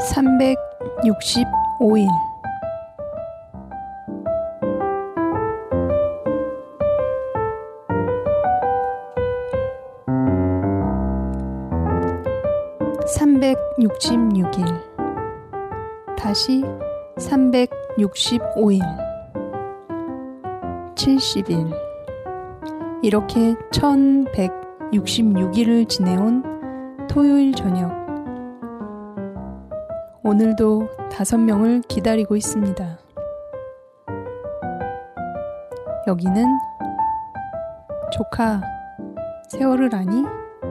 365일 (366일) 다시 (365일) (70일) 이렇게 1166일을 지내온 토요일 저녁. 오늘도 5명을 기다리고 있습니다. 여기는 조카 세월을 아니?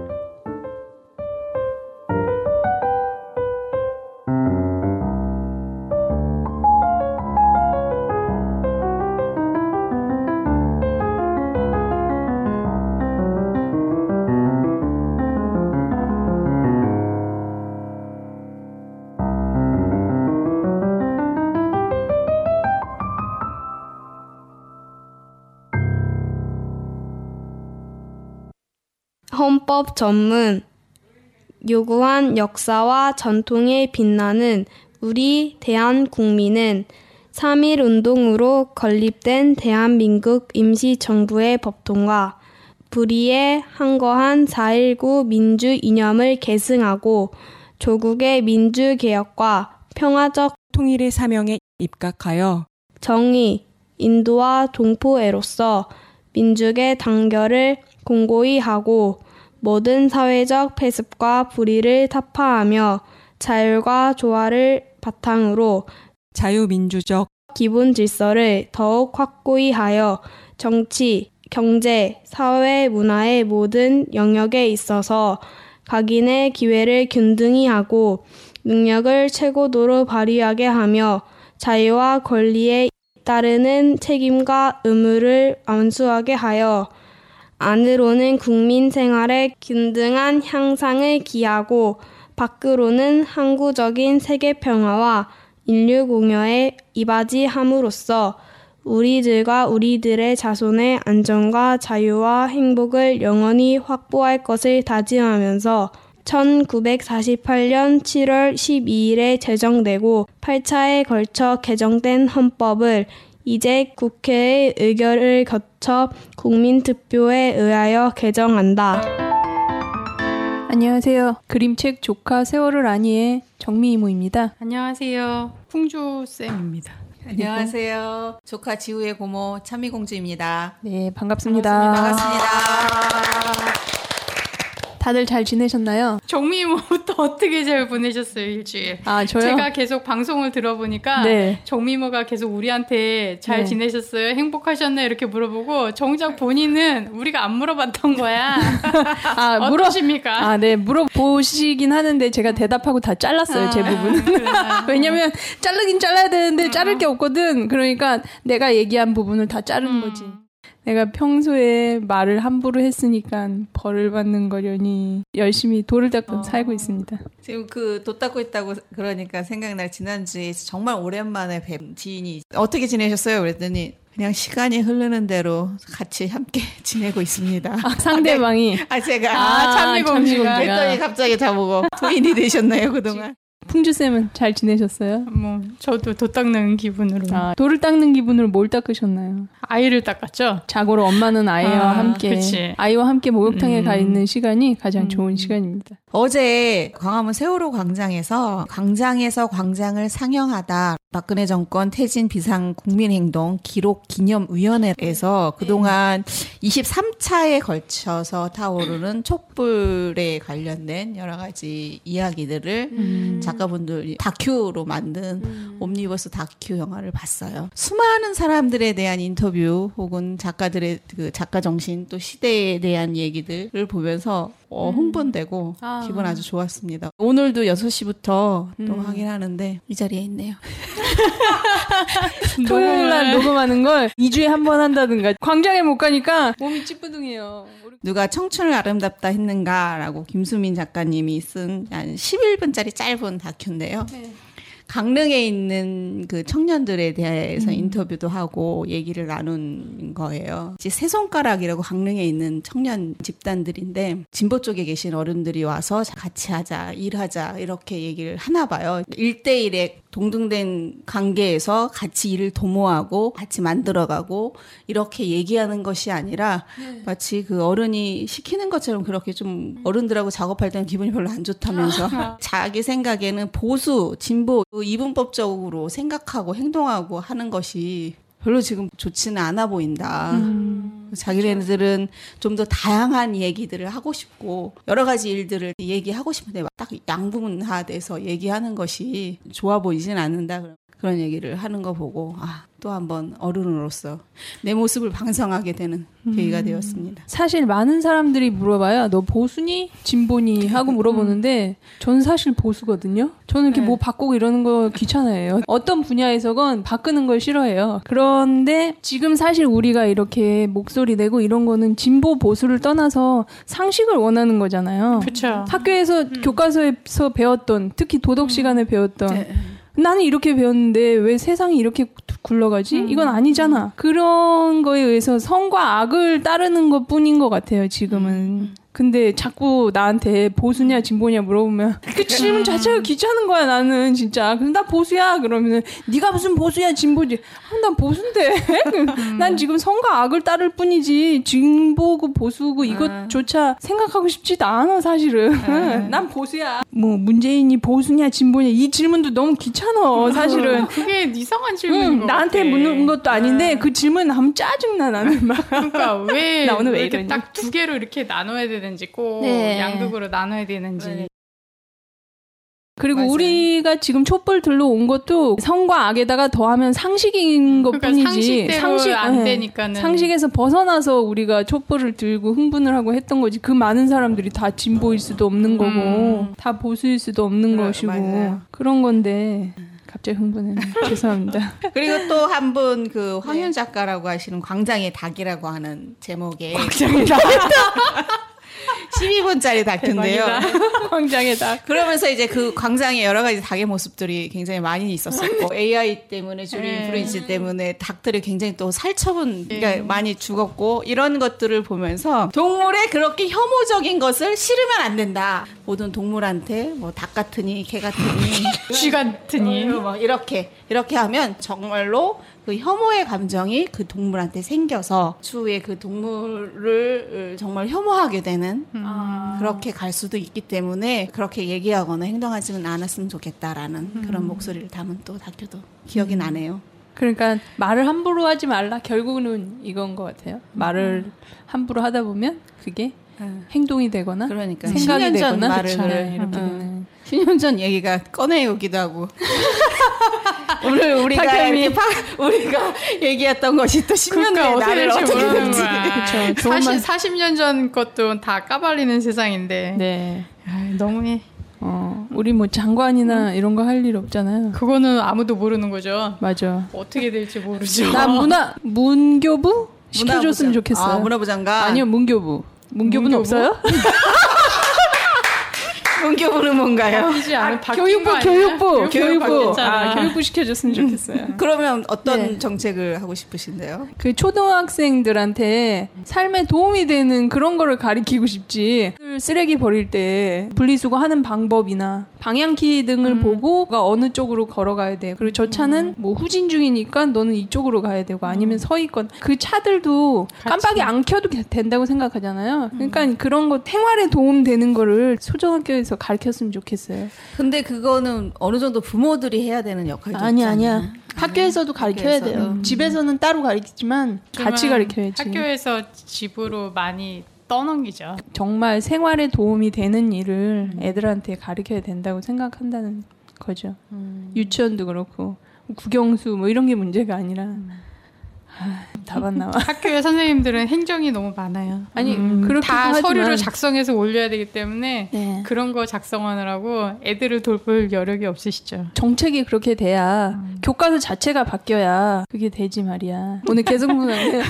헌법 전문 요구한 역사와 전통에 빛나는 우리 대한국민은 3.1 운동으로 건립된 대한민국 임시정부의 법통과 불의에 항거한 4.19 민주 이념을 계승하고 조국의 민주개혁과 평화적 통일의 사명에 입각하여 정의, 인도와 동포애로서 민족의 단결을 공고히 하고 모든 사회적 폐습과 불의를 타파하며 자율과 조화를 바탕으로 자유민주적 기본 질서를 더욱 확고히 하여 정치, 경제, 사회, 문화의 모든 영역에 있어서 각인의 기회를 균등히 하고 능력을 최고도로 발휘하게 하며 자유와 권리에 따르는 책임과 의무를 완수하게 하여 안으로는 국민 생활의 균등한 향상을 기하고 밖으로는 항구적인 세계 평화와 인류 공여에 이바지함으로써 우리들과 우리들의 자손의 안전과 자유와 행복을 영원히 확보할 것을 다짐하면서 1948년 7월 12일에 제정되고 8차에 걸쳐 개정된 헌법을 이제 국회의 의결을 거쳐 국민투표에 의하여 개정한다. 안녕하세요. 그림책 조카 세월을 아니의 정미 이모입니다. 안녕하세요. 풍조쌤입니다. 안녕하세요. 조카 지우의 고모 찬미공주입니다. 네, 반갑습니다. 반갑습니다. 다들 잘 지내셨나요? 정미모부터 어떻게 잘 보내셨어요, 일주일? 아, 저요? 제가 계속 방송을 들어보니까 네. 정미모가 계속 우리한테 잘 지내셨어요? 행복하셨나요? 이렇게 물어보고 정작 본인은 우리가 안 물어봤던 거야. 어떠십니까? 네, 물어보시긴 하는데 제가 대답하고 다 잘랐어요, 제 부분은. 왜냐면 자르긴 잘라야 되는데 자를 게 없거든. 그러니까 내가 얘기한 부분을 다 자르는 거지. 내가 평소에 말을 함부로 했으니까 벌을 받는 거려니 열심히 돌을 닦고 살고 있습니다. 지금 그 돛 닦고 있다고 그러니까 생각날 지난주에 정말 오랜만에 뵌 지인이 어떻게 지내셨어요? 그랬더니 그냥 시간이 흐르는 대로 같이 함께 지내고 있습니다. 상대방이? 제가 찬미공주가 그랬더니 갑자기 저보고 부인이 되셨나요 그동안? 풍주쌤은 잘 지내셨어요? 저도 돛 닦는 기분으로. 돌을 닦는 기분으로 뭘 닦으셨나요? 아이를 닦았죠. 자고로 엄마는 아이와 함께 그치. 아이와 함께 목욕탕에 가 있는 시간이 가장 좋은 시간입니다. 어제 광화문 세월호 광장에서 광장을 상영하다 박근혜 정권 퇴진 비상 국민행동 기록 기념위원회에서 그동안 23차에 걸쳐서 타오르는 촛불에 관련된 여러 가지 이야기들을 작가분들 다큐로 만든 옴니버스 다큐 영화를 봤어요. 수많은 사람들에 대한 인터뷰 혹은 작가들의 그 작가 정신 또 시대에 대한 얘기들을 보면서 흥분되고 기분 아주 좋았습니다. 오늘도 6시부터 또 하긴 하는데 이 자리에 있네요. 토요일날 녹음하는 걸 2주에 한 번 한다든가 광장에 못 가니까 몸이 찌뿌둥해요. 누가 청춘을 아름답다 했는가라고 김수민 작가님이 쓴 한 11분짜리 짧은 다큐인데요. 강릉에 있는 그 청년들에 대해서 인터뷰도 하고 얘기를 나눈 거예요. 이제 세 손가락이라고 강릉에 있는 청년 집단들인데 진보 쪽에 계신 어른들이 와서 같이 하자, 일하자 이렇게 얘기를 하나 봐요. 1대1의 동등된 관계에서 같이 일을 도모하고 같이 만들어가고 이렇게 얘기하는 것이 아니라 마치 그 어른이 시키는 것처럼 그렇게 좀 어른들하고 작업할 때는 기분이 별로 안 좋다면서 자기 생각에는 보수, 진보, 이분법적으로 생각하고 행동하고 하는 것이 별로 지금 좋지는 않아 보인다. 자기네들은 좀 더 다양한 얘기들을 하고 싶고 여러 가지 일들을 얘기하고 싶은데 딱 양분화돼서 얘기하는 것이 좋아 보이진 않는다. 그런 얘기를 하는 거 보고 또 한번 어른으로서 내 모습을 반성하게 되는 계기가 되었습니다. 사실 많은 사람들이 물어봐요. 너 보수니? 진보니? 하고 물어보는데 저는 사실 보수거든요. 저는 이렇게 뭐 바꾸고 이러는 거 귀찮아해요. 어떤 분야에서건 바꾸는 걸 싫어해요. 그런데 지금 사실 우리가 이렇게 목소리 내고 이런 거는 진보 보수를 떠나서 상식을 원하는 거잖아요. 그렇죠. 학교에서 교과서에서 배웠던 특히 도덕 시간에 배웠던 나는 이렇게 배웠는데 왜 세상이 이렇게 굴러가지? 이건 아니잖아. 그런 거에 의해서 선과 악을 따르는 것 뿐인 것 같아요, 지금은. 근데 자꾸 나한테 보수냐 진보냐 물어보면 그 질문 자체가 귀찮은 거야 나는 진짜. 근데 나 보수야 그러면은 네가 무슨 보수야 진보지? 난 보수인데. 난 지금 선과 악을 따를 뿐이지 진보고 보수고 이것조차 생각하고 싶지도 않아 사실은. 난 보수야. 뭐 문재인이 보수냐 진보냐 이 질문도 너무 귀찮아 사실은. 그게 이상한 질문인 것 나한테 같아. 묻는 것도 아닌데 그 질문 하면 짜증나 나는 막. 그러니까 왜 나 오늘 왜 이렇게 이러니? 딱 두 개로 이렇게 나눠야 되는지 꼭 양극으로 나눠야 되는지. 그리고 맞아요. 우리가 지금 촛불 들러 온 것도 선과 악에다가 더하면 상식인 것 그러니까 뿐이지. 상식대로 안 되니까는. 상식에서 벗어나서 우리가 촛불을 들고 흥분을 하고 했던 거지. 그 많은 사람들이 다 진보일 수도 없는 거고 다 보수일 수도 없는 것이고 맞아요. 그런 건데 갑자기 흥분했네. 죄송합니다. 그리고 또 한 분 그 황윤 작가라고 하시는 광장의 닭이라고 하는 제목의 광장의 닭. 12분짜리 다큐인데요. 광장의 닭. 그러면서 이제 그 광장에 여러 가지 닭의 모습들이 굉장히 많이 있었었고 AI 때문에 주류 인플루엔서 때문에 닭들이 굉장히 또 살처분 그러니까 많이 죽었고 이런 것들을 보면서 동물에 그렇게 혐오적인 것을 싫으면 안 된다. 모든 동물한테 뭐 닭 같으니 개 같으니 쥐 같으니 뭐 이렇게 하면 정말로 그 혐오의 감정이 그 동물한테 생겨서 추후에 그 동물을 정말 혐오하게 되는 그렇게 갈 수도 있기 때문에 그렇게 얘기하거나 행동하지는 않았으면 좋겠다라는 그런 목소리를 담은 또 다큐도 기억이 나네요. 그러니까 말을 함부로 하지 말라. 결국은 이건 것 같아요. 말을 함부로 하다 보면 그게 행동이 되거나 그러니까 생각이 10년 전 되거나 말을 이렇게 되는. 10년 전 얘기가 꺼내오기도 하고 오늘 우리가 얘기했던 것이 또 10년 그러니까 후에 어떻게 나를 될지 어떻게 모르는 될지 거야. 40년 전 것도 다 까발리는 세상인데. 네. 너무해. 우리 뭐 장관이나 이런 거 할 일 없잖아요. 그거는 아무도 모르는 거죠. 맞아. 어떻게 될지 모르죠. 나 문교부 시켜줬으면 좋겠어요. 문화부 장관. 아니요, 문교부. 문교부는 없어요? 문교부는 뭔가요? 교육부. 괜찮아. 교육부 시켜줬으면 좋겠어요. 그러면 어떤 정책을 하고 싶으신데요? 그 초등학생들한테 삶에 도움이 되는 그런 거를 가르치고 싶지. 쓰레기 버릴 때 분리수거 하는 방법이나 방향키 등을 보고 어느 쪽으로 걸어가야 돼. 그리고 저 차는 뭐 후진 중이니까 너는 이쪽으로 가야 되고 아니면 서 있건 그 차들도 깜빡이 안 켜도 된다고 생각하잖아요. 그러니까 그런 거 생활에 도움되는 거를 초등학교에서 가르쳤으면 좋겠어요. 근데 그거는 어느 정도 부모들이 해야 되는 역할도 아니야. 학교에서도 가르쳐야 돼요. 집에서는 따로 가르치지만 같이 가르쳐야지. 학교에서 집으로 많이 떠넘기죠. 정말 생활에 도움이 되는 일을 애들한테 가르쳐야 된다고 생각한다는 거죠. 유치원도 그렇고 국영수 뭐 이런 게 문제가 아니라 답안 나와. 학교의 선생님들은 행정이 너무 많아요. 아니 그렇게 다 하지만, 서류를 작성해서 올려야 되기 때문에 네. 그런 거 작성하느라고 애들을 돌볼 여력이 없으시죠. 정책이 그렇게 돼야 교과서 자체가 바뀌어야 그게 되지 말이야. 오늘 계속 보는데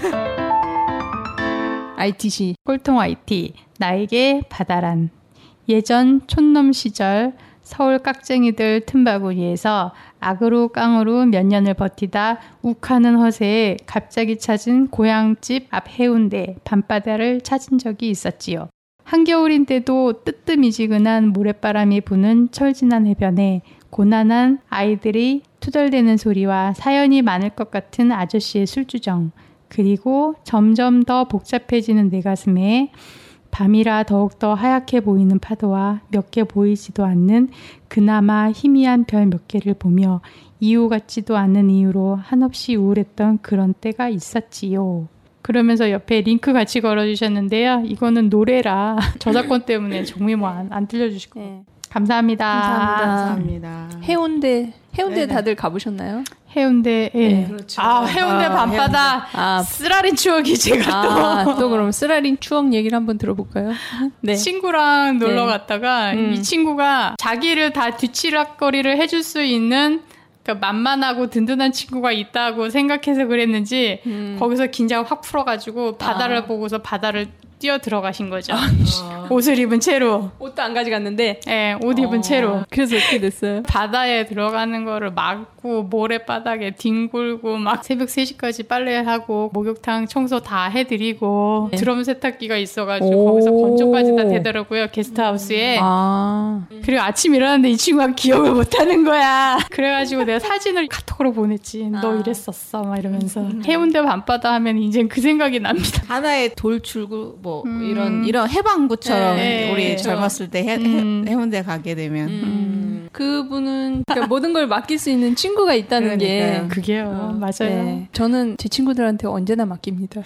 ITC 꼴통 IT 나에게 바다란 예전 촌놈 시절 서울 깍쟁이들 틈바구니에서 악으로 깡으로 몇 년을 버티다 욱하는 허세에 갑자기 찾은 고향집 앞 해운대 밤바다를 찾은 적이 있었지요. 한겨울인데도 뜨뜻미지근한 모래바람이 부는 철진한 해변에 고난한 아이들이 투덜대는 소리와 사연이 많을 것 같은 아저씨의 술주정, 그리고 점점 더 복잡해지는 내 가슴에 밤이라 더욱더 하얗게 보이는 파도와 몇 개 보이지도 않는 그나마 희미한 별 몇 개를 보며 이유 같지도 않은 이유로 한없이 우울했던 그런 때가 있었지요. 그러면서 옆에 링크 같이 걸어주셨는데요. 이거는 노래라 저작권 때문에 정말 뭐 안 들려주실 거예요. 네. 감사합니다. 감사합니다. 해운대 네네. 다들 가보셨나요? 해운대, 예. 네, 그렇죠. 해운대 밤바다. 쓰라린 추억이 제가 또 그럼 쓰라린 추억 얘기를 한번 들어볼까요? 네. 친구랑 놀러 갔다가 이 친구가 자기를 다 뒤치락거리를 해줄 수 있는 그러니까 만만하고 든든한 친구가 있다고 생각해서 그랬는지 거기서 긴장 확 풀어가지고 바다를 보고서 바다를 뛰어 들어가신 거죠. 옷을 입은 채로. 옷도 안 가져갔는데. 네, 옷 입은 채로. 그래서 어떻게 됐어요? 바다에 들어가는 거를 막고 모래바닥에 뒹굴고 막 새벽 3시까지 빨래하고 목욕탕 청소 다 해드리고 네. 드럼 세탁기가 있어가지고 거기서 건조까지 다 되더라고요. 게스트하우스에. 그리고 아침 일어났는데 이 친구가 기억을 못하는 거야. 그래가지고 내가 사진을 카톡으로 보냈지. 너 이랬었어 막 이러면서. 해운대 밤바다 하면 이제 그 생각이 납니다. 하나의 돌출구 뭐 이런 해방구처럼 네, 우리 젊었을 때 해운대 가게 되면 그분은 그러니까 모든 걸 맡길 수 있는 친구가 있다는 게 그게요. 맞아요. 네. 저는 제 친구들한테 언제나 맡깁니다.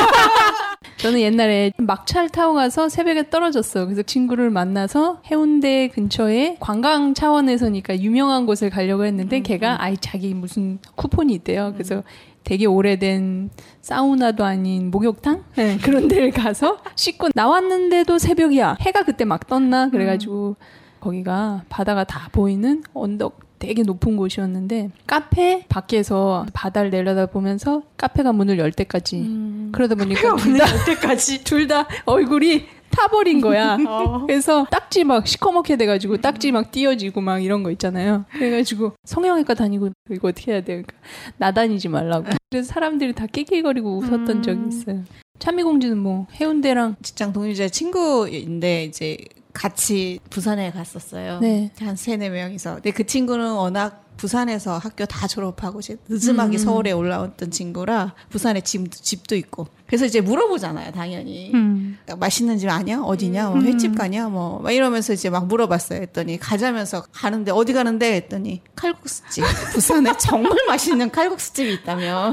저는 옛날에 막차를 타고 가서 새벽에 떨어졌어요. 그래서 친구를 만나서 해운대 근처에 관광 차원에서니까 유명한 곳을 가려고 했는데 걔가 자기 무슨 쿠폰이 있대요. 그래서 되게 오래된 사우나도 아닌 목욕탕? 네, 그런 데를 가서 씻고 나왔는데도 새벽이야. 해가 그때 막 떴나? 그래가지고 거기가 바다가 다 보이는 언덕 되게 높은 곳이었는데 카페 밖에서 바다를 내려다보면서 카페가 문을 열 때까지 그러다 보니까 둘 다 얼굴이 타버린 거야. 그래서 딱지 막 시커멓게 돼가지고 딱지 막 띄어지고 막 이런 거 있잖아요. 그래가지고 성형외과 다니고 이거 어떻게 해야 돼요? 그러니까 나다니지 말라고. 그래서 사람들이 다 낄낄거리고 웃었던 적이 있어요. 참미공주는 뭐 해운대랑 직장 동료자 친구인데 이제 같이 부산에 갔었어요. 네. 한 3-4명이서. 근데 그 친구는 워낙 부산에서 학교 다 졸업하고 이제 늦음하게 서울에 올라왔던 친구라 부산에 집도 있고. 그래서 이제 물어보잖아요, 당연히. 맛있는 집 아니야? 어디냐? 뭐 횟집 가냐? 뭐 막 이러면서 이제 막 물어봤어요. 했더니 가자면서 가는데 어디 가는데? 했더니 칼국수집. 부산에 정말 맛있는 칼국수집이 있다며.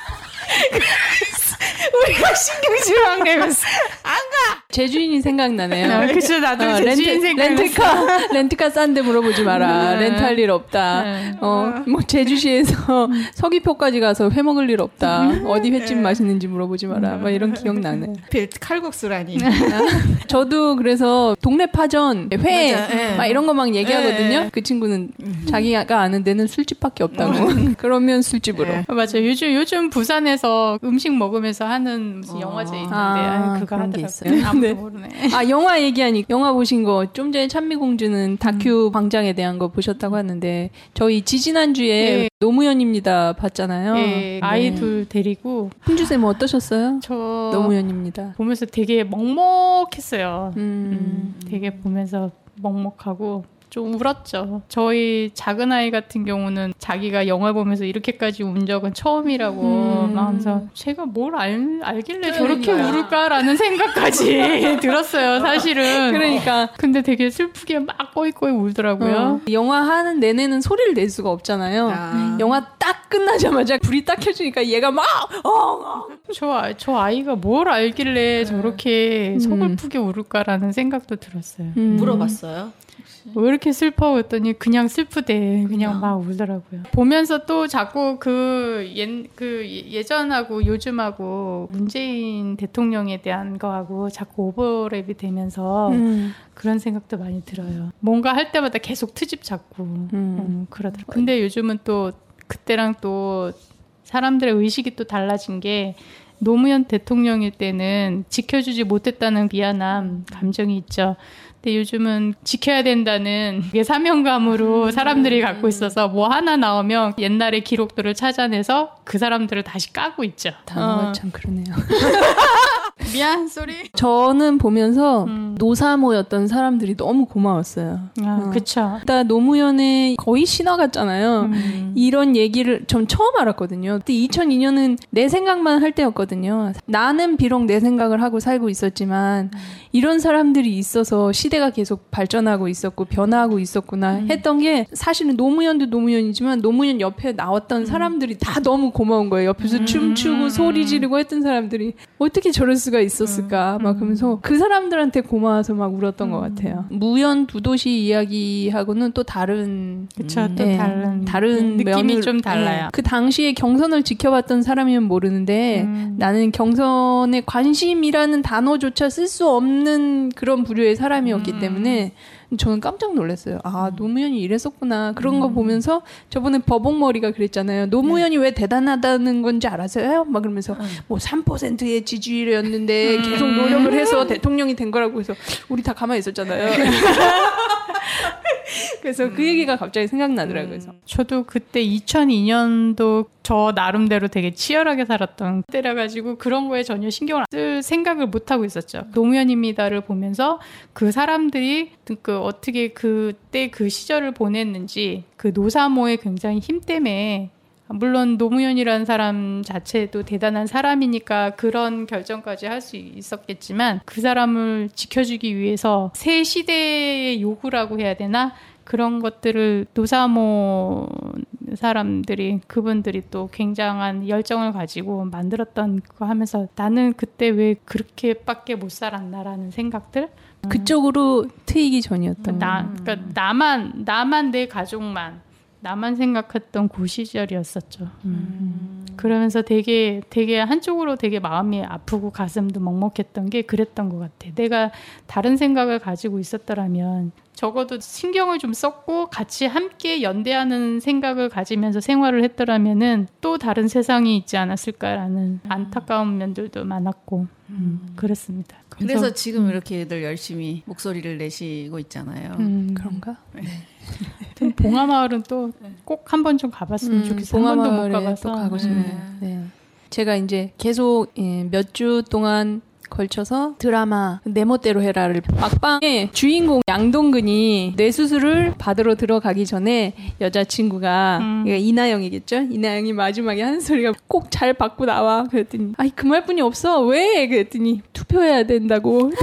우리가 신경질을 내면서 안 가. 제주인이 생각나네요. 그쵸, 나도 제주인 생각났어. 렌트카 싼데 물어보지 마라. 렌트할 일 없다. 뭐 제주시에서 서귀포까지 가서 회 먹을 일 없다. 어디 횟집 맛있는지 물어보지 마라. 막 이런 기억 나네. 칼국수라니. 저도 그래서 동네 파전, 회, 막 이런 거 막 얘기하거든요. 그 친구는 자기가 아는 데는 술집밖에 없다고. 그러면 술집으로. 맞아요. 요즘 부산에서 음식 먹으면서 하는 무슨 영화제 있는데 그거 그런 게 하더라고요. 있어요. 아무도 모르네. 영화 얘기하니 영화 보신 거 좀 전에 참미공주는 다큐 광장에 대한 거 보셨다고 하는데 저희 지지난주에 노무현입니다 봤잖아요. 네. 아이 둘 데리고. 훈주쌤 어떠셨어요? 저 노무현입니다 보면서 되게 먹먹했어요. 되게 보면서 먹먹하고 좀 울었죠. 저희 작은 아이 같은 경우는 자기가 영화 보면서 이렇게까지 운 적은 처음이라고 하면서 제가 뭘 알길래 저렇게 울을까라는 생각까지 들었어요, 사실은. 그러니까. 근데 되게 슬프게 막 꼬이꼬이 울더라고요. 영화 하는 내내는 소리를 낼 수가 없잖아요. 영화 딱 끝나자마자 불이 딱 켜지니까 얘가 막 저 아이가 뭘 알길래 저렇게 서글프게 울을까라는 생각도 들었어요. 물어봤어요? 왜 이렇게 슬퍼? 했더니 그냥 슬프대. 그냥 막 울더라고요. 보면서 또 자꾸 예전하고 요즘하고 문재인 대통령에 대한 거하고 자꾸 오버랩이 되면서 그런 생각도 많이 들어요. 뭔가 할 때마다 계속 트집 잡고 그러더라고요. 근데 요즘은 또 그때랑 또 사람들의 의식이 또 달라진 게 노무현 대통령일 때는 지켜주지 못했다는 미안함, 감정이 있죠. 근데 요즘은 지켜야 된다는 사명감으로 사람들이 갖고 있어서 뭐 하나 나오면 옛날의 기록들을 찾아내서 그 사람들을 다시 까고 있죠. 단어가 참 그러네요. 미안, 쏘리. 저는 보면서 노사모였던 사람들이 너무 고마웠어요. 그쵸. 일단 노무현의 거의 신화 같잖아요. 이런 얘기를 전 처음 알았거든요. 그때 2002년은 내 생각만 할 때였거든요. 나는 비록 내 생각을 하고 살고 있었지만 이런 사람들이 있어서 시대가 계속 발전하고 있었고 변화하고 있었구나 했던 게 사실은 노무현도 노무현이지만 노무현 옆에 나왔던 사람들이 다 너무 고마운 거예요. 옆에서 춤추고 소리 지르고 했던 사람들이 어떻게 저럴 수가 있었을까 막 그러면서 그 사람들한테 고마워서 막 울었던 것 같아요. 무연 두도시 이야기하고는 또 다른 그쵸, 또 다른 느낌이 좀 달라요. 그 당시에 경선을 지켜봤던 사람이면 모르는데 나는 경선에 관심이라는 단어조차 쓸 수 없는 그런 부류의 사람이었기 때문에 저는 깜짝 놀랐어요. 아, 노무현이 이랬었구나. 그런 거 보면서 저번에 버벅머리가 그랬잖아요. 노무현이 왜 대단하다는 건지 알았어요? 막 그러면서 뭐 3%의 지지율이었는데 계속 노력을 해서 대통령이 된 거라고 해서 우리 다 가만히 있었잖아요. 그래서 그 얘기가 갑자기 생각나더라고요. 그래서. 저도 그때 2002년도 저 나름대로 되게 치열하게 살았던 때라 가지고 그런 거에 전혀 신경을 쓸 생각을 못 하고 있었죠. 노무현입니다를 보면서 그 사람들이 어떻게 그때 그 시절을 보냈는지 그 노사모의 굉장히 힘 때문에 물론 노무현이라는 사람 자체도 대단한 사람이니까 그런 결정까지 할 수 있었겠지만 그 사람을 지켜주기 위해서 새 시대의 요구라고 해야 되나? 그런 것들을 노사모 사람들이 그분들이 또 굉장한 열정을 가지고 만들었던 거 하면서 나는 그때 왜 그렇게밖에 못 살았나라는 생각들 그쪽으로 트이기 전이었던 그러니까 나만 내 가족만 나만 생각했던 그 시절이었었죠. 그러면서 되게 한쪽으로 되게 마음이 아프고 가슴도 먹먹했던 게 그랬던 것 같아. 내가 다른 생각을 가지고 있었더라면 적어도 신경을 좀 썼고 같이 함께 연대하는 생각을 가지면서 생활을 했더라면은 또 다른 세상이 있지 않았을까라는 안타까운 면들도 많았고 그렇습니다. 그래서 지금 이렇게 늘 열심히 목소리를 내시고 있잖아요. 그런가? 네. 봉하마을은 또 꼭 한 번 좀 가봤으면 좋겠어요. 한 번도 못 가봐서. 또 가고 싶네요. 네. 제가 이제 계속 몇 주 동안 걸쳐서 드라마 내 멋대로 해라를 막방에 주인공 양동근이 뇌수술을 받으러 들어가기 전에 여자친구가 이나영이겠죠? 이나영이 마지막에 하는 소리가 꼭 잘 받고 나와. 그랬더니 아이 그 말뿐이 없어. 왜? 그랬더니 투표해야 된다고.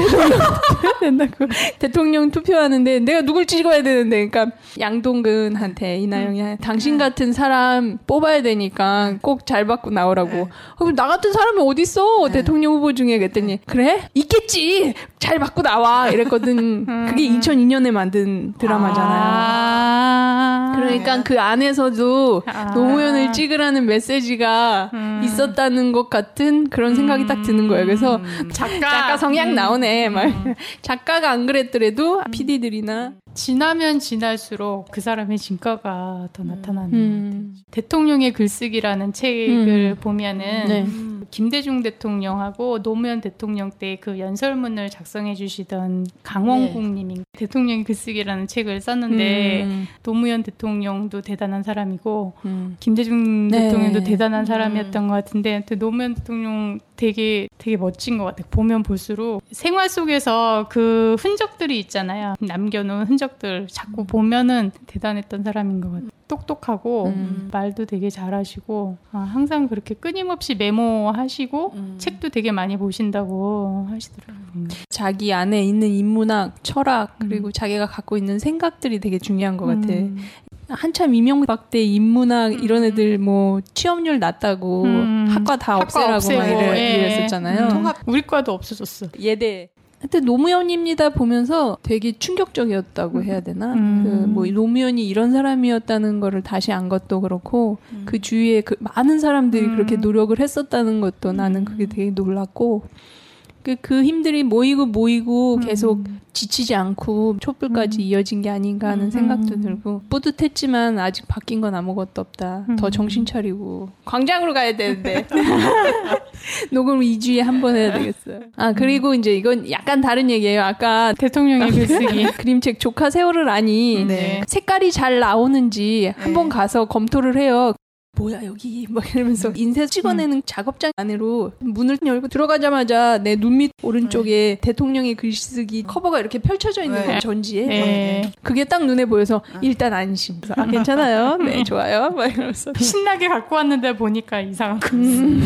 대통령 투표하는데 내가 누굴 찍어야 되는데 그러니까 양동근한테 이나영이 당신 같은 사람 뽑아야 되니까 꼭 잘 받고 나오라고. 그럼 나 같은 사람이 어딨어? 대통령 후보 중에 그랬더니 그래? 있겠지. 잘 받고 나와. 이랬거든. 그게 2002년에 만든 드라마잖아요. 그러니까 그 안에서도 노무현을 찍으라는 메시지가 있었다는 것 같은 그런 생각이 딱 드는 거예요. 그래서 작가 성향 나오네. 막 작가가 안 그랬더라도 PD들이나 지나면 지날수록 그 사람의 진가가 더 나타나는 대통령의 글쓰기라는 책을 보면은 김대중 대통령하고 노무현 대통령 때 그 연설문을 작성해 주시던 강원국 님이 대통령의 글쓰기라는 책을 썼는데 노무현 대통령도 대단한 사람이고 김대중 대통령도 대단한 사람이었던 것 같은데 노무현 대통령 되게 멋진 것 같아요. 보면 볼수록 생활 속에서 그 흔적들이 있잖아요. 남겨놓은 흔적들 자꾸 보면은 대단했던 사람인 것 같아요. 똑똑하고 말도 되게 잘하시고 항상 그렇게 끊임없이 메모하시고 책도 되게 많이 보신다고 하시더라고요. 자기 안에 있는 인문학, 철학 그리고 자기가 갖고 있는 생각들이 되게 중요한 것 같아. 한참 이명박 때 인문학 이런 애들 뭐 취업률 낮다고 학과 다 없애라고 막 이랬었잖아요. 통합 우리 과도 없어졌어. 예대. 하여튼 노무현입니다 보면서 되게 충격적이었다고 해야 되나? 뭐 노무현이 이런 사람이었다는 거를 다시 안 것도 그렇고 그 주위에 그 많은 사람들이 그렇게 노력을 했었다는 것도 나는 그게 되게 놀랐고 그 힘들이 모이고 계속 지치지 않고 촛불까지 이어진 게 아닌가 하는 생각도 들고 뿌듯했지만 아직 바뀐 건 아무것도 없다. 더 정신 차리고 광장으로 가야 되는데 녹음 2주에 한 번 해야 되겠어요. 그리고 이제 이건 약간 다른 얘기예요. 아까 대통령의 글쓰기 그림책 조카 세월을 아니 네. 색깔이 잘 나오는지 한번 가서 검토를 해요. 뭐야 여기 막 이러면서 인쇄 찍어내는 작업장 안으로 문을 열고 들어가자마자 내 눈 밑 오른쪽에 대통령의 글쓰기 커버가 이렇게 펼쳐져 있는 거예요. 전지에. 네. 그게 딱 눈에 보여서 일단 안심. 괜찮아요. 네 좋아요. 막 이러면서 신나게 갖고 왔는데 보니까 이상한 거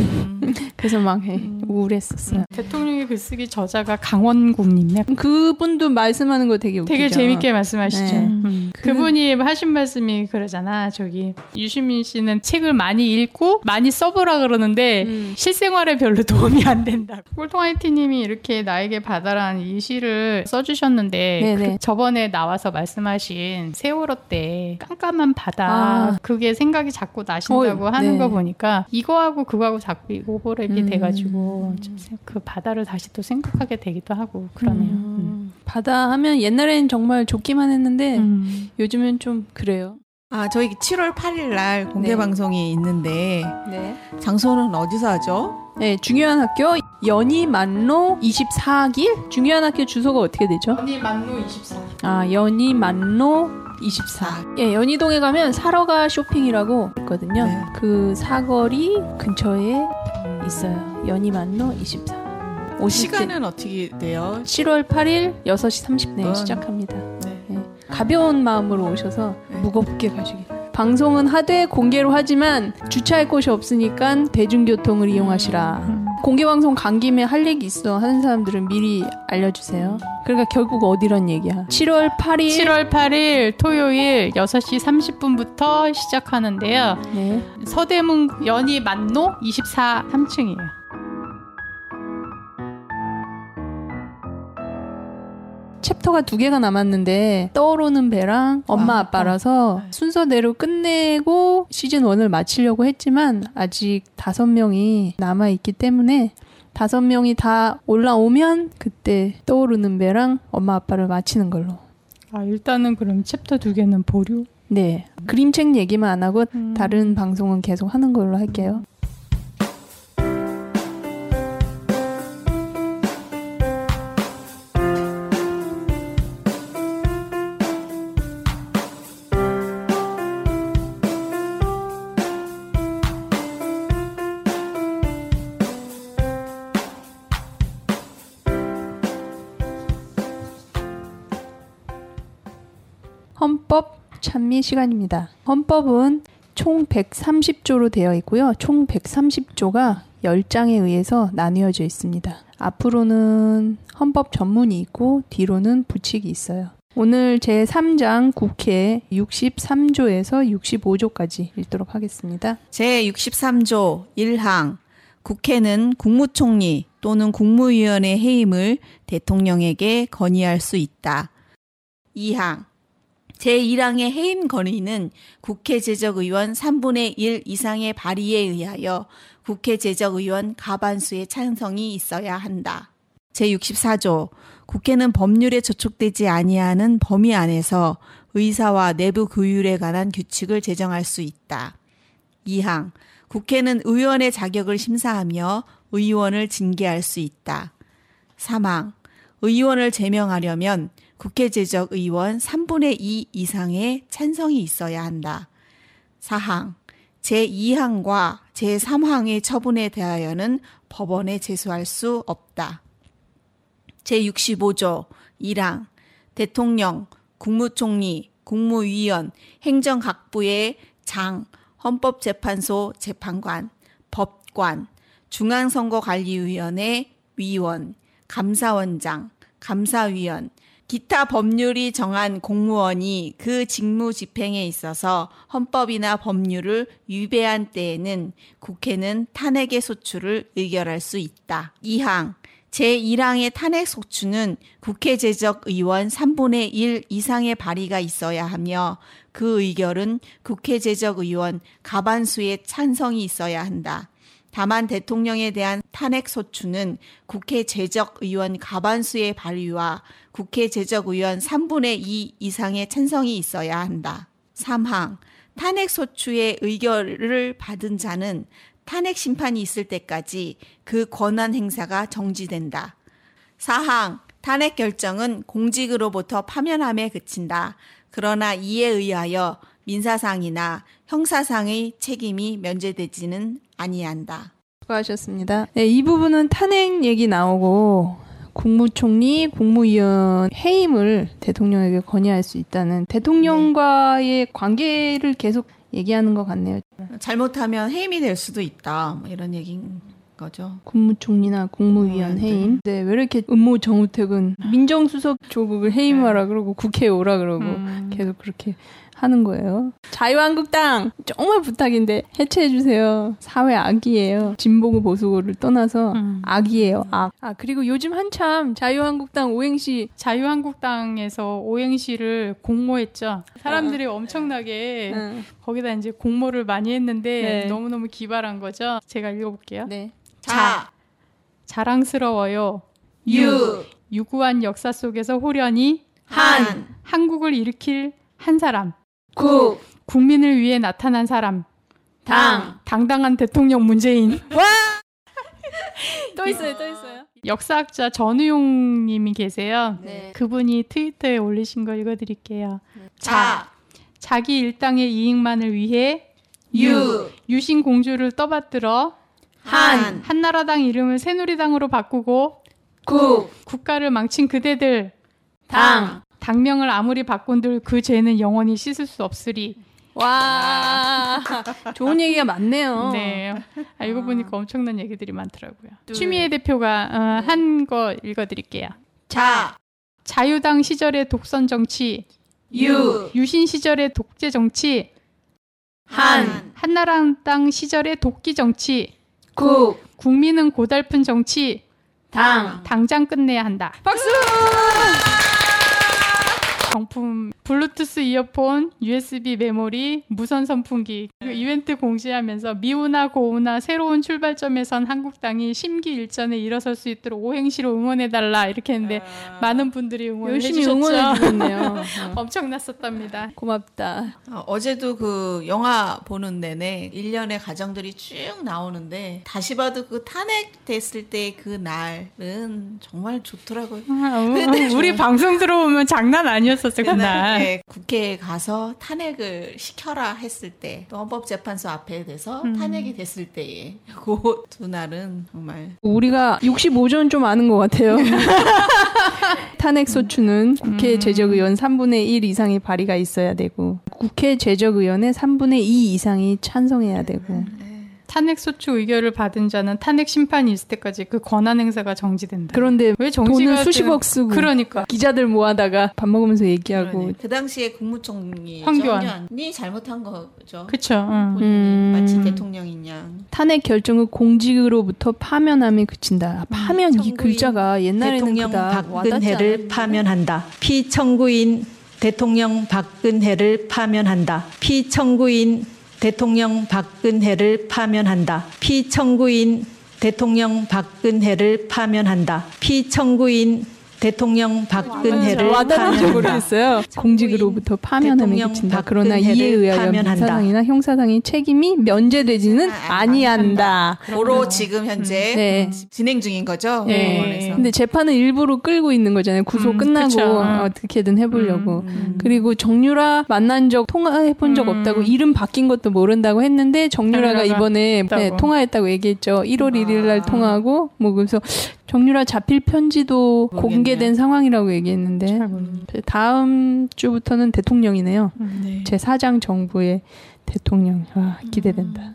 그래서 막 우울했었어요. 대통령의 글쓰기 저자가 강원국님 그분도 말씀하는 거 되게 웃기죠. 되게 재밌게 말씀하시죠. 네. 그분이 하신 말씀이 그러잖아. 저기 유시민 씨는 책을 많이 읽고 많이 써보라 그러는데 실생활에 별로 도움이 안 된다. 꼴통아이티님이 이렇게 나에게 바다란 이 시를 써주셨는데 저번에 나와서 말씀하신 세월호 때 깜깜한 바다 그게 생각이 자꾸 나신다고 하는 거 보니까 이거하고 그거하고 자꾸 오버랩이 돼가지고 좀 그 바다를 다시 또 생각하게 되기도 하고 그러네요. 바다 하면 옛날에는 정말 좋기만 했는데 요즘은 좀 그래요. 저희 7월 8일 날 공개 방송이 있는데 장소는 어디서 하죠? 네, 중요한 학교 연희만로 24길. 중요한 학교 주소가 어떻게 되죠? 연희만로 24. 연희만로 24. 예, 연희동에 가면 사러가 쇼핑이라고 있거든요. 네. 그 사거리 근처에 있어요. 연희만로 24. 시간은 어떻게 돼요? 7월 8일 6시 30분에 시작합니다. 네. 가벼운 마음으로 오셔서 무겁게 가시길. 방송은 하되 공개로 하지만 주차할 곳이 없으니까 대중교통을 이용하시라. 공개방송 간 김에 할 얘기 있어 하는 사람들은 미리 알려주세요. 그러니까 결국 어디란 얘기야. 7월 8일 토요일 6시 30분부터 시작하는데요. 네. 서대문 연희만로 24 3층이에요. 챕터가 2개가 남았는데 떠오르는 배랑 엄마 아빠라서 순서대로 끝내고 시즌 1을 마치려고 했지만 아직 5명이 남아있기 때문에 5명이 다 올라오면 그때 떠오르는 배랑 엄마 아빠를 마치는 걸로. 일단은 그럼 챕터 2개는 보류? 네. 그림책 얘기만 안 하고 다른 방송은 계속 하는 걸로 할게요. 헌법 찬미 시간입니다. 헌법은 총 130조로 되어 있고요. 총 130조가 10장에 의해서 나뉘어져 있습니다. 앞으로는 헌법 전문이 있고 뒤로는 부칙이 있어요. 오늘 제3장 국회 63조에서 65조까지 읽도록 하겠습니다. 제63조 1항 국회는 국무총리 또는 국무위원의 해임을 대통령에게 건의할 수 있다. 2항 제1항의 해임 건의는 국회 제적의원 3분의 1 이상의 발의에 의하여 국회 제적의원 과반수의 찬성이 있어야 한다. 제64조 국회는 법률에 저촉되지 아니하는 범위 안에서 의사와 내부 규율에 관한 규칙을 제정할 수 있다. 2항 국회는 의원의 자격을 심사하며 의원을 징계할 수 있다. 3항 의원을 제명하려면 국회 제적 의원 3분의 2 이상의 찬성이 있어야 한다. 4항 제2항과 제3항의 처분에 대하여는 법원에 제소할 수 없다. 제65조 1항 대통령, 국무총리, 국무위원, 행정각부의 장, 헌법재판소 재판관, 법관, 중앙선거관리위원회 위원, 감사원장, 감사위원, 기타 법률이 정한 공무원이 그 직무 집행에 있어서 헌법이나 법률을 위배한 때에는 국회는 탄핵의 소추를 의결할 수 있다. 2항 제1항의 탄핵 소추는 국회 제적 의원 3분의 1 이상의 발의가 있어야 하며 그 의결은 국회 제적 의원 과반수의 찬성이 있어야 한다. 다만 대통령에 대한 탄핵 소추는 국회 재적의원 과반수의 발의와 국회 재적의원 3분의 2 이상의 찬성이 있어야 한다. 3항 탄핵 소추의 의결을 받은 자는 탄핵 심판이 있을 때까지 그 권한 행사가 정지된다. 4항 탄핵 결정은 공직으로부터 파면함에 그친다. 그러나 이에 의하여 민사상이나 형사상의 책임이 면제되지는 아니한다. 수고하셨습니다. 네, 이 부분은 탄핵 얘기 나오고 국무총리, 국무위원 해임을 대통령에게 건의할 수 있다는 대통령과의 관계를 계속 얘기하는 것 같네요. 잘못하면 해임이 될 수도 있다. 뭐 이런 얘기인 거죠. 국무총리나 국무위원 해임. 네, 왜 이렇게 음모 정우택은 민정수석 조국을 해임하라 그러고 국회에 오라 그러고 계속 그렇게 하는 거예요. 자유한국당 정말 부탁인데 해체해 주세요. 사회 악이에요. 진보고 보수고를 떠나서 악이에요. 악. 아 그리고 요즘 한참 자유한국당 오행시 자유한국당에서 오행시를 공모했죠. 사람들이 엄청나게 거기다 이제 공모를 많이 했는데 너무너무 기발한 거죠. 제가 읽어볼게요. 네. 자랑스러워요. 유구한 역사 속에서 호련히 한국을 일으킬 한 사람. 국민을 위해 나타난 사람. 당당한 대통령 문재인. 와! 또 있어요. 역사학자 전우용 님이 계세요. 네. 그분이 트위터에 올리신 거 읽어드릴게요. 자기 일당의 이익만을 위해 유신 공주를 떠받들어 한나라당 이름을 새누리당으로 바꾸고 국가를 망친 그대들 당명을 아무리 바꾼들 그 죄는 영원히 씻을 수 없으리. 와, 좋은 얘기가 많네요. 네, 알고 보니까 엄청난 얘기들이 많더라고요. 추미애 대표가 한 거 읽어드릴게요. 자유당 시절의 독선 정치, 유신 시절의 독재 정치, 한나라당 시절의 독기 정치, 국민은 고달픈 정치, 당장 끝내야 한다. 박수! 정품 블루투스 이어폰, USB 메모리, 무선 선풍기 이벤트 공지하면서 미우나 고우나 새로운 출발점에선 한국당이 심기일전에 일어설 수 있도록 오행시로 응원해달라 이렇게 했는데 많은 분들이 응원을 열심히 해주셨죠. 응원해 주셨네요. 엄청났었답니다. 고맙다. 어제도 그 영화 보는 내내 일련의 가정들이 쭉 나오는데 다시 봐도 그 탄핵 됐을 때 그 날은 정말 좋더라고요. 우리 방송 들어오면 장난 아니었어요 그날. 네, 국회에 가서 탄핵을 시켜라 했을 때 또 헌법재판소 앞에 대서 탄핵이 됐을 때에 그 두 날은 정말 우리가 65조는 좀 아는 것 같아요. 탄핵 소추는 국회 재적의원 3분의 1 이상의 발의가 있어야 되고 국회 재적의원의 3분의 2 이상이 찬성해야 되고 탄핵 소추 의결을 받은 자는 탄핵 심판이 있을 때까지 그 권한 행사가 정지된다. 그런데 왜 정지가 돈을 수십억 쓰고 그러니까 기자들 모아다가 밥 먹으면서 얘기하고 그러네. 그 당시에 국무총리 황교안이 잘못한 거죠. 그렇죠. 마치 대통령인 양. 탄핵 결정을 공직으로부터 파면함에 그친다. 파면 이 글자가 옛날에는 대통령 그다 박근혜를 파면한다. 피청구인 대통령 박근혜를 파면한다. 피청구인 대통령 박근혜를 파면한다. 피청구인 대통령 박근혜를 파면한다. 피청구인 대통령 박근혜를 와닿는지 파면한다. 모르겠어요. 공직으로부터 파면함에 그친다. 그러나 이에 의하여 민사상이나 형사상의 책임이 면제되지는 아니한다. 고로 지금 현재 네. 진행 중인 거죠. 네. 법원에서. 근데 재판을 일부러 끌고 있는 거잖아요. 구속 끝나고 그쵸. 어떻게든 해보려고. 그리고 정유라 만난 적, 통화해본 적 없다고 이름 바뀐 것도 모른다고 했는데 정유라가 이번에 했다고. 통화했다고 얘기했죠. 1월 1일 날 통화하고 뭐 그래서 정유라 자필 편지도 모르겠네요. 공개된 상황이라고 얘기했는데 다음 주부터는 대통령이네요. 네. 제4장 정부의 대통령. 와, 기대된다.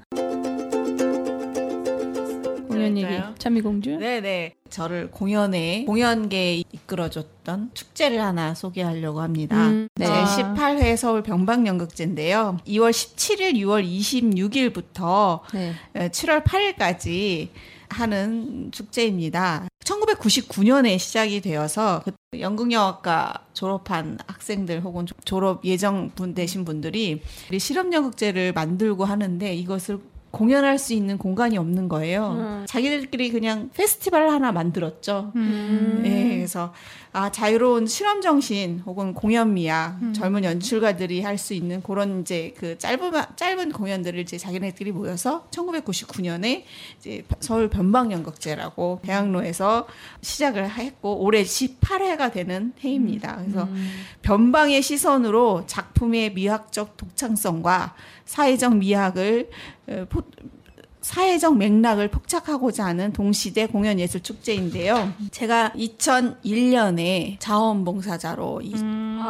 공연 얘기. 참미공주. 네네. 저를 공연계에 이끌어줬던 축제를 하나 소개하려고 합니다. 네. 제18회 서울 병박연극제인데요. 2월 17일, 6월 26일부터 네. 7월 8일까지 하는 축제입니다. 1999년에 시작이 되어서 연극영화과 졸업한 학생들 혹은 졸업 예정 되신 분들이 실험연극제를 만들고 하는데 이것을 공연할 수 있는 공간이 없는 거예요. 자기들끼리 그냥 페스티벌 하나 만들었죠. 네, 그래서 자유로운 실험 정신 혹은 공연 미학, 젊은 연출가들이 할 수 있는 그런 이제 그 짧은 공연들을 이제 자기네들이 모여서 1999년에 이제 서울 변방연극제라고 대학로에서 시작을 했고 올해 18회가 되는 해입니다. 그래서 변방의 시선으로 작품의 미학적 독창성과 사회적 맥락을 포착하고자 하는 동시대 공연예술축제인데요. 제가 2001년에 자원봉사자로 이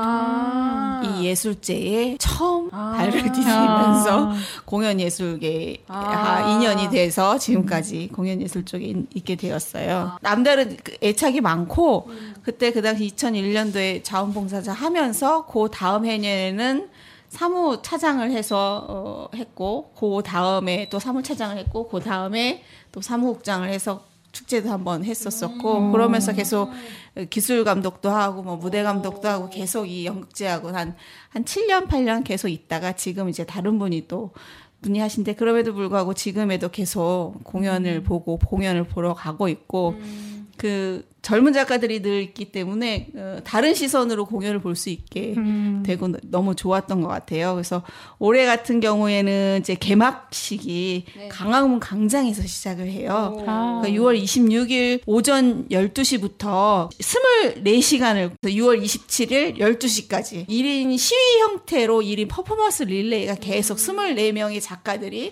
예술제에 처음 발을 디디면서 공연예술계에 인연이 돼서 지금까지 공연예술 쪽에 있게 되었어요. 남다른 애착이 많고 그때 그 당시 2001년도에 자원봉사자 하면서 그 다음 해년에는 사무차장을 해서 했고 그 다음에 또 사무차장을 했고 그 다음에 또 사무국장을 해서 축제도 한번 했었었고 그러면서 계속 기술 감독도 하고 뭐 무대 감독도 하고 계속 이 연극제하고 한 7년 8년 계속 있다가 지금 이제 다른 분이 하신데 그럼에도 불구하고 지금에도 계속 공연을 보고 공연을 보러 가고 있고 그 젊은 작가들이 늘 있기 때문에 다른 시선으로 공연을 볼 수 있게 되고 너무 좋았던 것 같아요. 그래서 올해 같은 경우에는 이제 개막식이 강화문 광장에서 시작을 해요. 그러니까 6월 26일 오전 12시부터 24시간을 6월 27일 12시까지 1인 시위 형태로 1인 퍼포먼스 릴레이가 계속 24명의 작가들이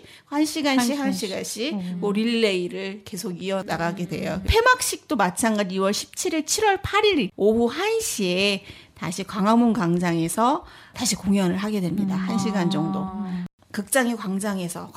1시간씩 뭐 릴레이를 계속 이어나가게 돼요. 폐막식도 마찬가지 6월 17일, 7월 8일 오후 1시에 다시 광화문 광장에서 다시 공연을 하게 됩니다. 1시간 정도. 극장이 광장에서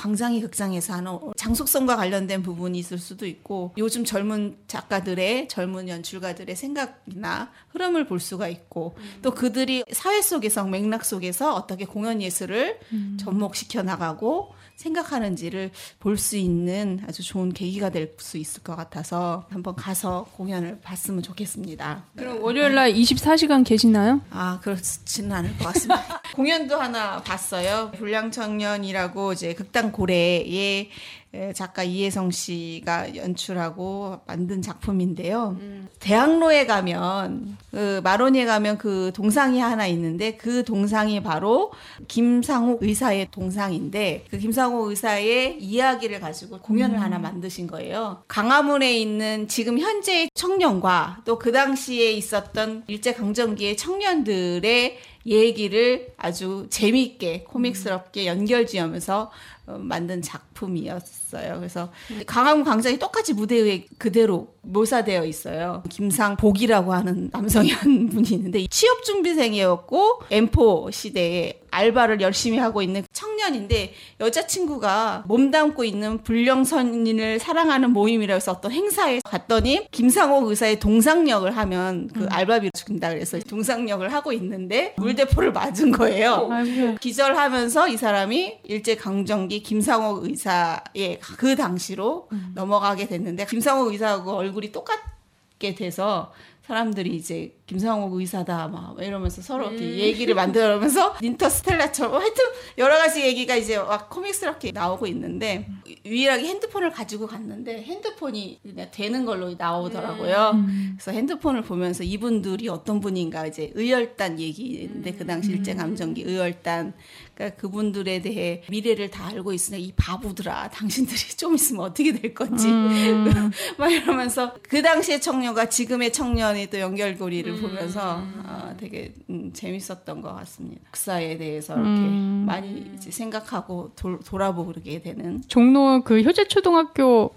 하는 장속성과 관련된 부분이 있을 수도 있고 요즘 젊은 작가들의 젊은 연출가들의 생각이나 흐름을 볼 수가 있고 또 그들이 사회 속에서 맥락 속에서 어떻게 공연 예술을 접목시켜 나가고 생각하는지를 볼 수 있는 아주 좋은 계기가 될 수 있을 것 같아서 한번 가서 공연을 봤으면 좋겠습니다. 그럼 월요일날 24시간 계시나요? 그렇지는 않을 것 같습니다. 공연도 하나 봤어요. 불량청년이라고 이제 극단 고래의 작가 이혜성 씨가 연출하고 만든 작품인데요. 대학로에 가면 마로니에 가면 그 동상이 하나 있는데 그 동상이 바로 김상욱 의사의 동상인데 그 김상욱 의사의 이야기를 가지고 공연을 하나 만드신 거예요. 강화문에 있는 지금 현재의 청년과 또 그 당시에 있었던 일제강점기의 청년들의 얘기를 아주 재미있게 코믹스럽게 연결지으면서 만든 작품이었어요. 그래서 강화문 광장이 똑같이 무대에 그대로 묘사되어 있어요. 김상복이라고 하는 남성이 한 분이 있는데 취업준비생이었고 M4 시대에 알바를 열심히 하고 있는 청년인데 여자친구가 몸담고 있는 불령선인을 사랑하는 모임이라고 해서 어떤 행사에 갔더니 김상옥 의사의 동상역을 하면 그 알바비를 준다 그래서 동상역을 하고 있는데 물대포를 맞은 거예요. 기절하면서 이 사람이 일제강점기 김상옥 의사의 그 당시로 넘어가게 됐는데 김상옥 의사하고 얼굴이 똑같게 돼서 사람들이 이제 김상옥 의사다 막 이러면서 서로 이렇게 얘기를 만들어가면서 인터스텔라처럼 하여튼 여러 가지 얘기가 이제 막 코믹스럽게 나오고 있는데 유일하게 핸드폰을 가지고 갔는데 핸드폰이 그냥 되는 걸로 나오더라고요. 그래서 핸드폰을 보면서 이분들이 어떤 분인가 이제 의열단 얘기인데 그 당시 일제감정기 의열단 그러니까 그분들에 대해 미래를 다 알고 있으나 이 바보들아 당신들이 좀 있으면 어떻게 될 건지 막 이러면서 그 당시의 청년과 지금의 청년의 또 연결고리를 보면서 되게 재밌었던 것 같습니다. 역사에 대해서 이렇게 많이 이제 생각하고 돌아보게 되는. 종로 그 효재초등학교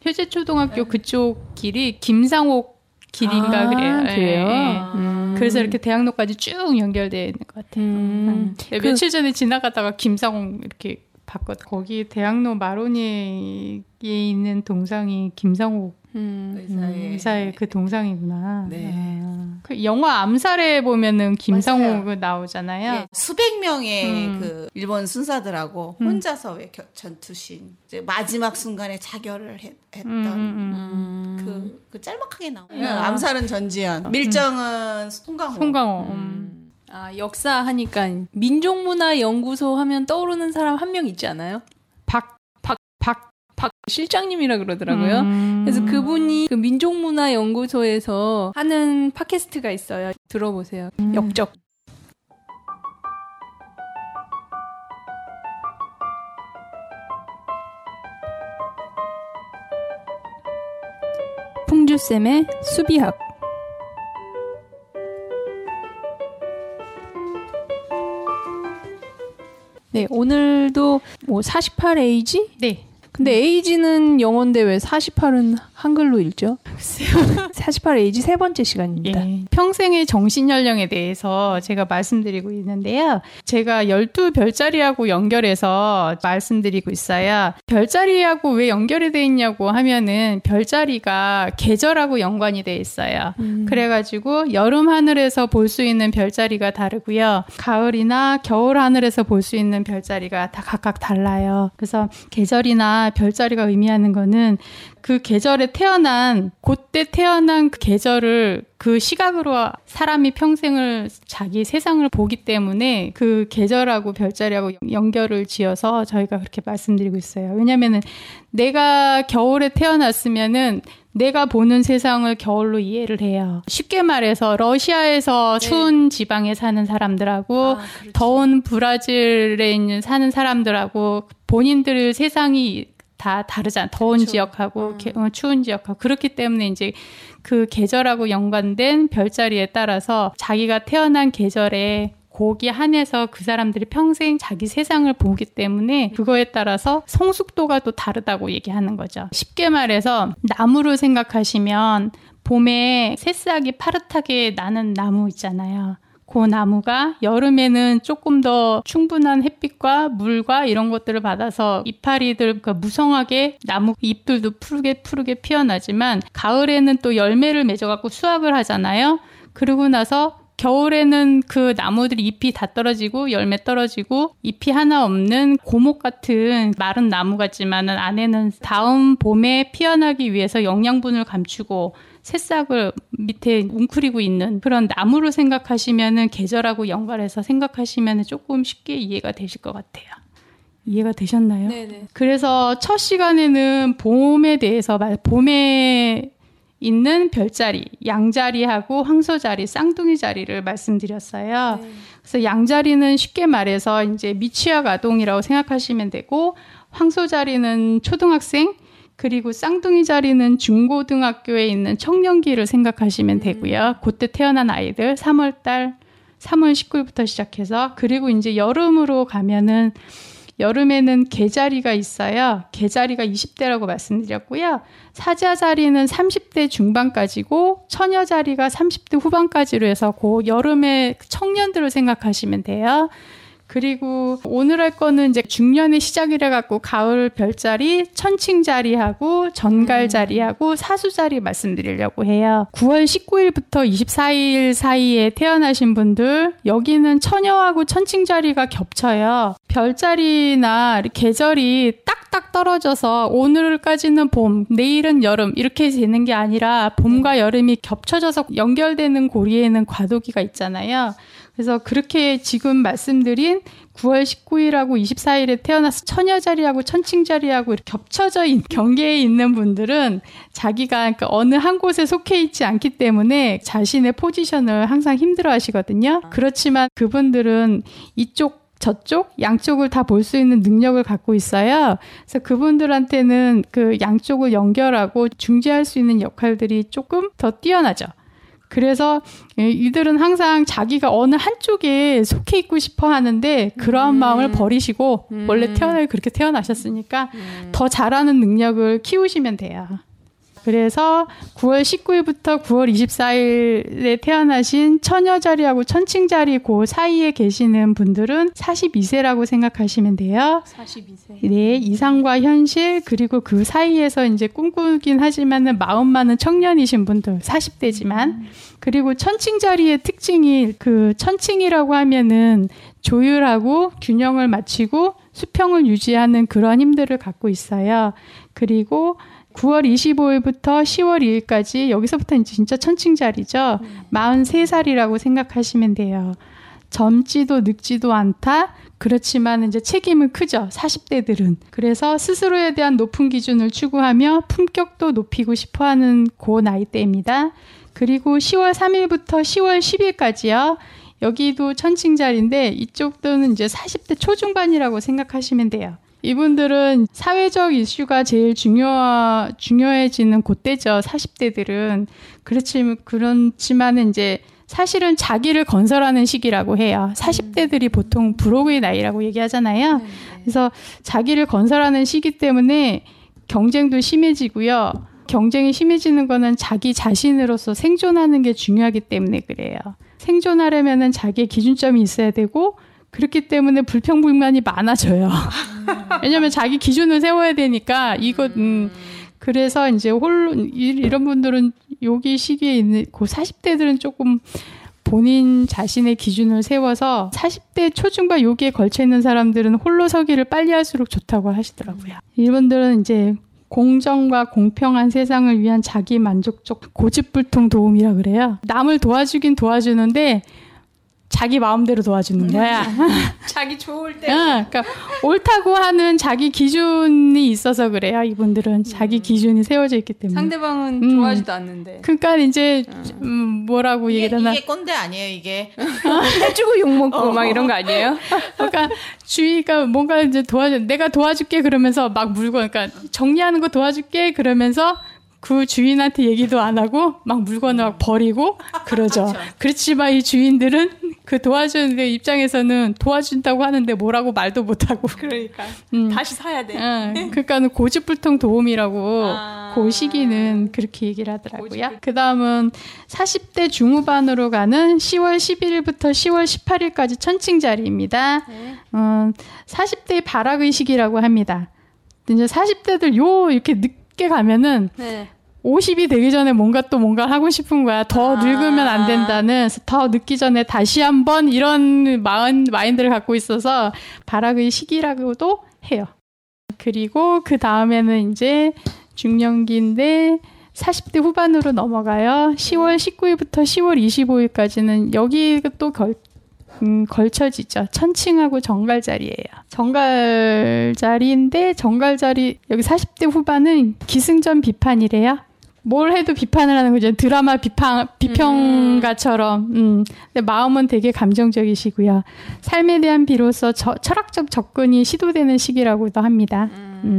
그쪽 길이 김상옥 길인가 그래요. 그래요? 그래서 이렇게 대학로까지 쭉 연결되어 있는 것 같아요. 며칠 전에 지나가다가 김상옥 이렇게 봤거든. 거기 대학로 마로니에 있는 동상이 김상옥 의사의 그 동상이구나. 네. 그 영화 암살에 보면은 김상옥 나오잖아요. 예, 수백 명의 그 일본 순사들하고 혼자서 왜 전투신 이제 마지막 순간에 자결을 했던 그 짤막하게 나오는 암살은 전지현, 밀정은 송강호. 역사 하니까 민족문화연구소 하면 떠오르는 사람 한 명 있지 않아요? 박 실장님이라 그러더라고요. 그래서 그분이 그 민족문화연구소에서 하는 팟캐스트가 있어요. 들어보세요. 역적. 풍주쌤의 수비학. 네, 오늘도 뭐 48에이지? 네. 근데 에이지는 영어인데 왜 48은 한글로 읽죠? 48에이지 세 번째 시간입니다. 예. 평생의 정신연령에 대해서 제가 말씀드리고 있는데요. 제가 12별자리하고 연결해서 말씀드리고 있어요. 별자리하고 왜 연결이 돼 있냐고 하면은 별자리가 계절하고 연관이 돼 있어요. 그래가지고 여름 하늘에서 볼 수 있는 별자리가 다르고요. 가을이나 겨울 하늘에서 볼 수 있는 별자리가 다 각각 달라요. 그래서 계절이나 별자리가 의미하는 거는 그 계절에 태어난, 그때 태어난 그 계절을 그 시각으로 사람이 평생을 자기 세상을 보기 때문에 그 계절하고 별자리하고 연결을 지어서 저희가 그렇게 말씀드리고 있어요. 왜냐면은 내가 겨울에 태어났으면은 내가 보는 세상을 겨울로 이해를 해요. 쉽게 말해서 러시아에서 추운 지방에 사는 사람들하고 더운 브라질에 있는 사는 사람들하고 본인들 세상이 다 다르잖아. 더운 지역하고 추운 지역하고. 그렇기 때문에 이제 그 계절하고 연관된 별자리에 따라서 자기가 태어난 계절에 거기에 한해서 그 사람들이 평생 자기 세상을 보기 때문에 그거에 따라서 성숙도가 또 다르다고 얘기하는 거죠. 쉽게 말해서 나무를 생각하시면 봄에 새싹이 파릇하게 나는 나무 있잖아요. 그 나무가 여름에는 조금 더 충분한 햇빛과 물과 이런 것들을 받아서 이파리들 무성하게 나무 잎들도 푸르게 피어나지만 가을에는 또 열매를 맺어갖고 수확을 하잖아요. 그러고 나서 겨울에는 그 나무들이 잎이 다 떨어지고 열매 떨어지고 잎이 하나 없는 고목 같은 마른 나무 같지만은 안에는 다음 봄에 피어나기 위해서 영양분을 감추고 새싹을 밑에 웅크리고 있는 그런 나무로 생각하시면은 계절하고 연관해서 생각하시면은 조금 쉽게 이해가 되실 것 같아요. 이해가 되셨나요? 네네. 그래서 첫 시간에는 봄에 대해서 봄에 있는 별자리, 양자리하고 황소자리, 쌍둥이 자리를 말씀드렸어요. 네. 그래서 양자리는 쉽게 말해서 이제 미취학 아동이라고 생각하시면 되고, 황소자리는 초등학생, 그리고 쌍둥이 자리는 중고등학교에 있는 청년기를 생각하시면 되고요. 그때 태어난 아이들, 3월 19일부터 시작해서, 그리고 이제 여름으로 가면은 여름에는 개자리가 있어요. 개자리가 20대라고 말씀드렸고요. 사자자리는 30대 중반까지고 처녀자리가 30대 후반까지로 해서 그 여름에 청년들을 생각하시면 돼요. 그리고 오늘 할 거는 이제 중년의 시작이라 갖고 가을 별자리, 천칭자리하고 전갈자리하고 사수자리 말씀드리려고 해요. 9월 19일부터 24일 사이에 태어나신 분들, 여기는 처녀하고 천칭자리가 겹쳐요. 별자리나 계절이 딱딱 떨어져서 오늘까지는 봄, 내일은 여름 이렇게 되는 게 아니라 봄과 여름이 겹쳐져서 연결되는 고리에는 과도기가 있잖아요. 그래서 그렇게 지금 말씀드린 9월 19일하고 24일에 태어나서 처녀자리하고 천칭자리하고 이렇게 겹쳐져 경계에 있는 분들은 자기가 그러니까 어느 한 곳에 속해 있지 않기 때문에 자신의 포지션을 항상 힘들어 하시거든요. 그렇지만 그분들은 이쪽 저쪽 양쪽을 다 볼 수 있는 능력을 갖고 있어요. 그래서 그분들한테는 그 양쪽을 연결하고 중재할 수 있는 역할들이 조금 더 뛰어나죠. 그래서 이들은 항상 자기가 어느 한쪽에 속해 있고 싶어 하는데 그러한 마음을 버리시고 원래 그렇게 태어나셨으니까 더 잘하는 능력을 키우시면 돼요. 그래서 9월 19일부터 9월 24일에 태어나신 처녀자리하고 천칭자리 그 사이에 계시는 분들은 42세라고 생각하시면 돼요. 42세. 네, 이상과 현실 그리고 그 사이에서 이제 꿈꾸긴 하지만은 마음 많은 청년이신 분들 40대지만 그리고 천칭자리의 특징이 그 천칭이라고 하면은 조율하고 균형을 맞추고 수평을 유지하는 그런 힘들을 갖고 있어요. 그리고 9월 25일부터 10월 2일까지 여기서부터 이제 진짜 천칭자리죠. 43살이라고 생각하시면 돼요. 젊지도 늙지도 않다. 그렇지만 이제 책임은 크죠. 40대들은. 그래서 스스로에 대한 높은 기준을 추구하며 품격도 높이고 싶어하는 그 나이대입니다. 그리고 10월 3일부터 10월 10일까지요. 여기도 천칭자리인데 이쪽들은 이제 40대 초중반이라고 생각하시면 돼요. 이분들은 사회적 이슈가 제일 중요해지는 그때죠. 40대들은. 그렇지만 이제 사실은 자기를 건설하는 시기라고 해요. 40대들이 보통 불혹의 나이라고 얘기하잖아요. 그래서 자기를 건설하는 시기 때문에 경쟁도 심해지고요. 경쟁이 심해지는 거는 자기 자신으로서 생존하는 게 중요하기 때문에 그래요. 생존하려면은 자기의 기준점이 있어야 되고 그렇기 때문에 불평불만이 많아져요. 왜냐하면 자기 기준을 세워야 되니까 그래서 이제 이런 분들은 여기 시기에 있는 그 40대들은 조금 본인 자신의 기준을 세워서 40대 초중반 여기에 걸쳐 있는 사람들은 홀로 서기를 빨리 할수록 좋다고 하시더라고요. 이분들은 이제 공정과 공평한 세상을 위한 자기 만족적 고집불통 도움이라 그래요. 남을 도와주긴 도와주는데 자기 마음대로 도와주는 거야. 자기 좋을 때. 그러니까 옳다고 하는 자기 기준이 있어서 그래요. 이분들은 자기 기준이 세워져 있기 때문에. 상대방은 좋아하지도 않는데. 그러니까 이제 뭐라고 얘기하나. 이게 꼰대 아니에요, 이게. 해주고 욕먹고 막 이런 거 아니에요? 그러니까 주위가 뭔가 이제 내가 도와줄게 그러면서 막 물고, 그러니까 정리하는 거 도와줄게 그러면서 그 주인한테 얘기도 안 하고 막 물건을 막 버리고 그러죠. 그렇죠. 그렇지만 이 주인들은 그 도와주는 입장에서는 도와준다고 하는데 뭐라고 말도 못하고. 그러니까 다시 사야 돼. 그러니까 고집불통 도움이라고 그 시기는 그렇게 얘기를 하더라고요. 그 다음은 40대 중후반으로 가는 10월 11일부터 10월 18일까지 천칭자리입니다. 40대의 발악의식이라고 합니다. 이제 40대들 이렇게 늦게 가면은 50이 되기 전에 뭔가 하고 싶은 거야. 더 늙으면 안 된다는, 더 늦기 전에 다시 한번 이런 마인드를 갖고 있어서 발악의 시기라고도 해요. 그리고 그 다음에는 이제 중년기인데 40대 후반으로 넘어가요. 10월 19일부터 10월 25일까지는 여기 또 걸쳐지죠. 천칭하고 정갈자리예요. 정갈자리인데 정갈자리 여기 40대 후반은 기승전 비판이래요. 뭘 해도 비판을 하는 거죠. 드라마 비평가처럼. 근데 마음은 되게 감정적이시고요. 삶에 대한 비로소 철학적 접근이 시도되는 시기라고도 합니다.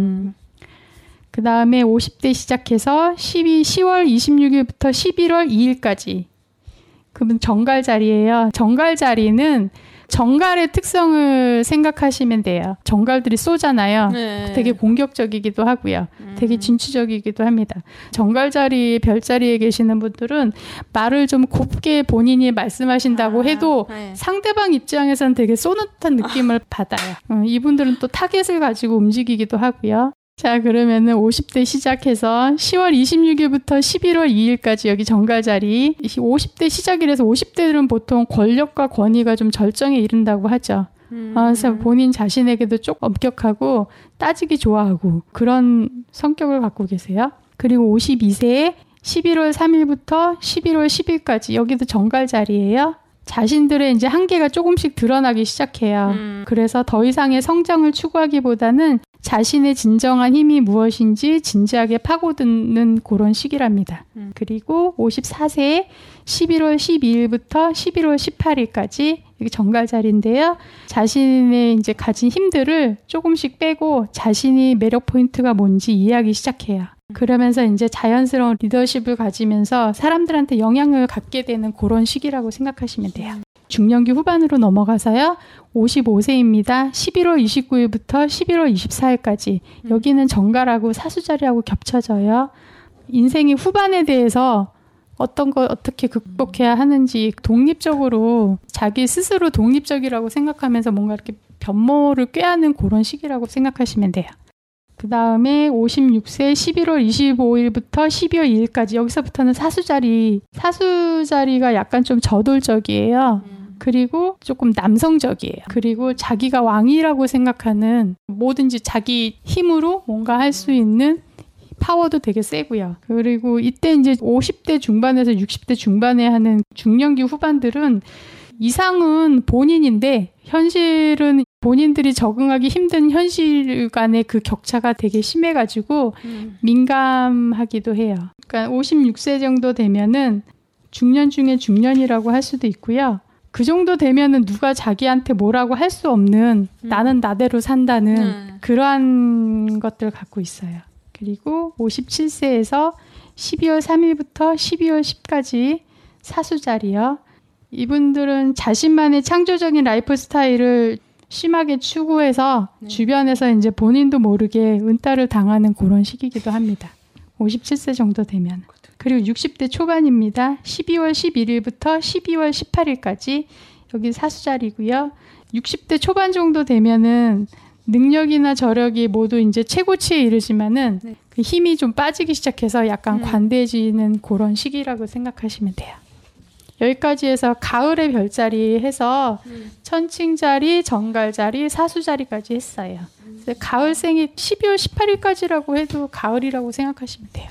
그 다음에 50대 시작해서 10월 26일부터 11월 2일까지. 그러면 정갈자리예요. 정갈자리는 정갈의 특성을 생각하시면 돼요. 정갈들이 쏘잖아요. 네. 되게 공격적이기도 하고요. 되게 진취적이기도 합니다. 정갈자리, 별자리에 계시는 분들은 말을 좀 곱게 본인이 말씀하신다고 해도 상대방 입장에서는 되게 쏘는 듯한 느낌을 받아요. 이분들은 또 타겟을 가지고 움직이기도 하고요. 자, 그러면은 50대 시작해서 10월 26일부터 11월 2일까지 여기 정갈자리. 50대 시작이라서 50대들은 보통 권력과 권위가 좀 절정에 이른다고 하죠. 그래서 본인 자신에게도 조금 엄격하고 따지기 좋아하고 그런 성격을 갖고 계세요. 그리고 52세에 11월 3일부터 11월 10일까지 여기도 정갈자리예요. 자신들의 이제 한계가 조금씩 드러나기 시작해요. 그래서 더 이상의 성장을 추구하기보다는 자신의 진정한 힘이 무엇인지 진지하게 파고드는 그런 시기랍니다. 그리고 54세에 11월 12일부터 11월 18일까지 여기 정갈자리인데요. 자신의 이제 가진 힘들을 조금씩 빼고 자신이 매력 포인트가 뭔지 이해하기 시작해요. 그러면서 이제 자연스러운 리더십을 가지면서 사람들한테 영향을 갖게 되는 그런 시기라고 생각하시면 돼요. 중년기 후반으로 넘어가서요. 55세입니다. 11월 29일부터 11월 24일까지. 여기는 정갈하고 사수자리하고 겹쳐져요. 인생의 후반에 대해서 어떤 걸 어떻게 극복해야 하는지 독립적으로 자기 스스로 독립적이라고 생각하면서 뭔가 이렇게 변모를 꾀하는 그런 시기라고 생각하시면 돼요. 그 다음에 56세 11월 25일부터 12월 2일까지 여기서부터는 사수자리가 약간 좀 저돌적이에요. 그리고 조금 남성적이에요. 그리고 자기가 왕이라고 생각하는 뭐든지 자기 힘으로 뭔가 할 수 있는 파워도 되게 세고요. 그리고 이때 이제 50대 중반에서 60대 중반에 하는 중년기 후반들은 이상은 본인인데 현실은 본인들이 적응하기 힘든 현실 간의 그 격차가 되게 심해가지고 민감하기도 해요. 그러니까 56세 정도 되면은 중년 중에 중년이라고 할 수도 있고요. 그 정도 되면은 누가 자기한테 뭐라고 할 수 없는 나는 나대로 산다는 그러한 것들을 갖고 있어요. 그리고 57세에서 12월 3일부터 12월 10까지 사수자리요. 이분들은 자신만의 창조적인 라이프 스타일을 심하게 추구해서 주변에서 이제 본인도 모르게 은따를 당하는 그런 시기이기도 합니다. 57세 정도 되면. 그리고 60대 초반입니다. 12월 11일부터 12월 18일까지 여기 사수자리고요. 60대 초반 정도 되면은 능력이나 저력이 모두 이제 최고치에 이르지만은 그 힘이 좀 빠지기 시작해서 약간 관대해지는 그런 시기라고 생각하시면 돼요. 여기까지 해서 가을의 별자리 해서 천칭자리, 정갈자리, 사수자리까지 했어요. 그래서 가을생이 12월 18일까지라고 해도 가을이라고 생각하시면 돼요.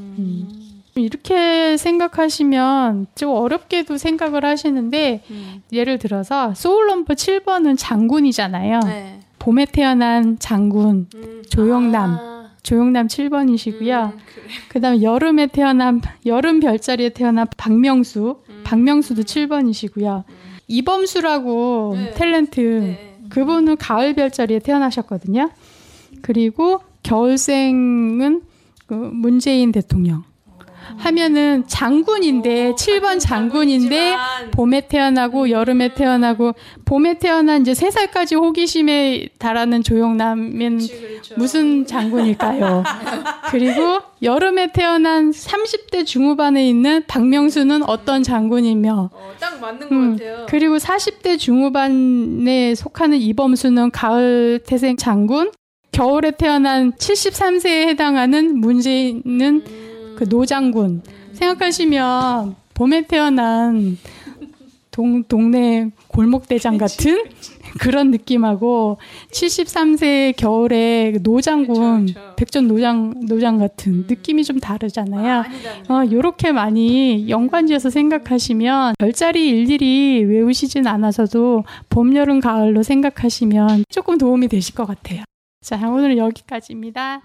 이렇게 생각하시면 좀 어렵게도 생각을 하시는데 예를 들어서 소울넘버 7번은 장군이잖아요. 네. 봄에 태어난 장군 조영남. 조영남 7번이시고요. 그다음에 여름에 태어난 여름 별자리에 태어난 박명수. 박명수도 7번이시고요. 이범수라고 탤런트. 그분은 가을 별자리에 태어나셨거든요. 그리고 겨울생은 그 문재인 대통령. 하면은 장군인데 7번 장군인데 봄에 태어나고 여름에 태어나고 봄에 태어난 이제 3살까지 호기심에 달하는 조영남은 그렇죠. 무슨 장군일까요? 그리고 여름에 태어난 30대 중후반에 있는 박명수는 어떤 장군이며 딱 맞는 것 같아요. 그리고 40대 중후반에 속하는 이범수는 가을 태생 장군, 겨울에 태어난 73세에 해당하는 문재인은 그 노장군. 생각하시면 봄에 태어난 동네 골목대장 같은 그런 느낌하고 73세 겨울에 노장군, 그쵸. 백전 노장 같은 느낌이 좀 다르잖아요. 요렇게 많이 연관지어서 생각하시면 별자리 일일이 외우시진 않아서도 봄, 여름, 가을로 생각하시면 조금 도움이 되실 것 같아요. 자, 오늘은 여기까지입니다.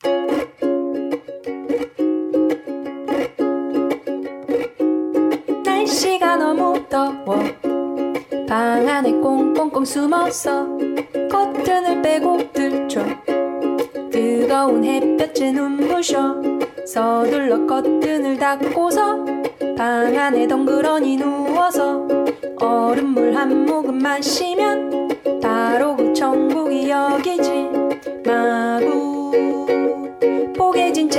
날씨가 너무 더워 방 안에 꽁꽁꽁 숨어서 커튼을 빼고 들춰 뜨거운 햇볕에 눈부셔 서둘러 커튼을 닫고서 방 안에 덩그러니 누워서 얼음물 한 모금 마시면 바로 그 천국이 여기지. 마구 포개진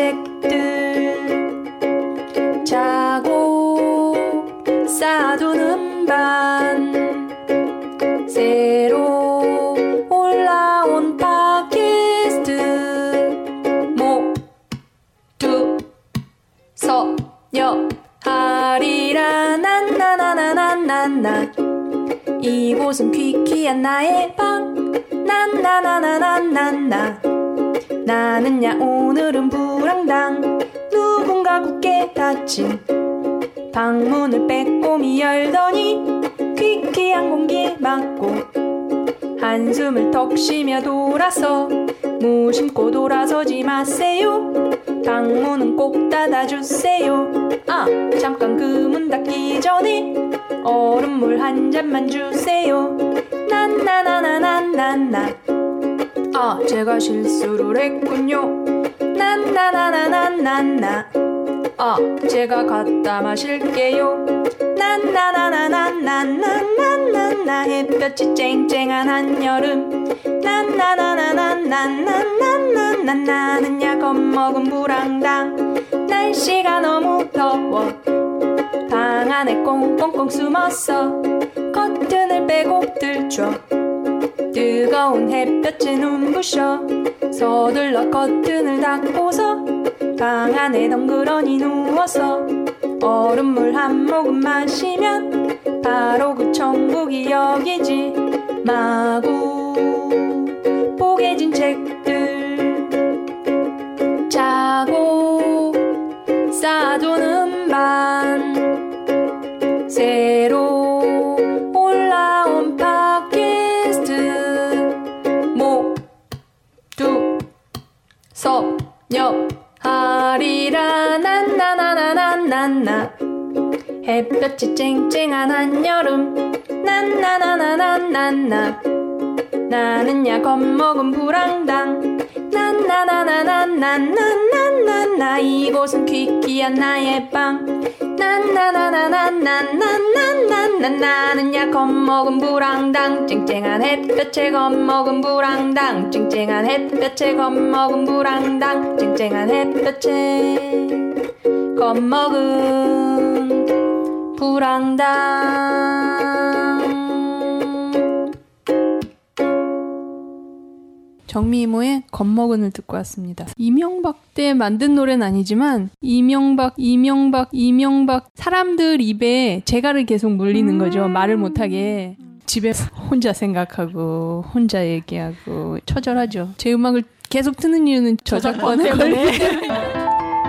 책들 자고 쌓아두는 반 새로 올라온 팟캐스트 모두 서려하리라. 난나나나나나나 이곳은 퀴퀴한 나의 방. 난나나나나나나 나는야 오늘은 불황당. 누군가 굳게 닫힌 방문을 빼꼼히 열더니 퀴퀴한 공기 맞고 한숨을 턱 쉬며 돌아서 무심코 돌아서지 마세요. 방문은 꼭 닫아주세요. 잠깐 그 문 닫기 전에 얼음물 한 잔만 주세요. 난나나나나나나 제가 실수를 했군요. 난나나나나나나 제가 갖다 마실게요. 난나나나나나나나나 햇볕이 쨍쨍한 한여름. 난나나나나나나나나 나는야 겁먹은 불황당. 날씨가 너무 더워 방 안에 꽁꽁꽁 숨었어 커튼을 빼고 들춰 뜨거운 햇볕에 눈부셔 서둘러 커튼을 닫고서 방 안에 덩그러니 누워서 얼음물 한 모금 마시면 바로 그 천국이 여기지. 마구 포개진 책들 자고 쌓아두는 반 새로 햇볕이 쨍쨍한 한여름 난나나나나나나 나는야 겁먹은 불황당 난나나나나나나나나 이곳은 퀴퀴한 나의 방 난나나나나나나나나 나는야 겁먹은 불황당 쨍쨍한 햇볕에 겁먹은 불황당 쨍쨍한 햇볕에 겁먹은 불황당 쨍쨍한 햇볕에 겁먹은 불황당. 정미 이모의 겁먹은을 듣고 왔습니다. 이명박 때 만든 노래는 아니지만 이명박 사람들 입에 재갈을 계속 물리는 거죠. 말을 못하게. 집에 혼자 생각하고 혼자 얘기하고 처절하죠. 제 음악을 계속 트는 이유는 저작권에 걸리기 때문에.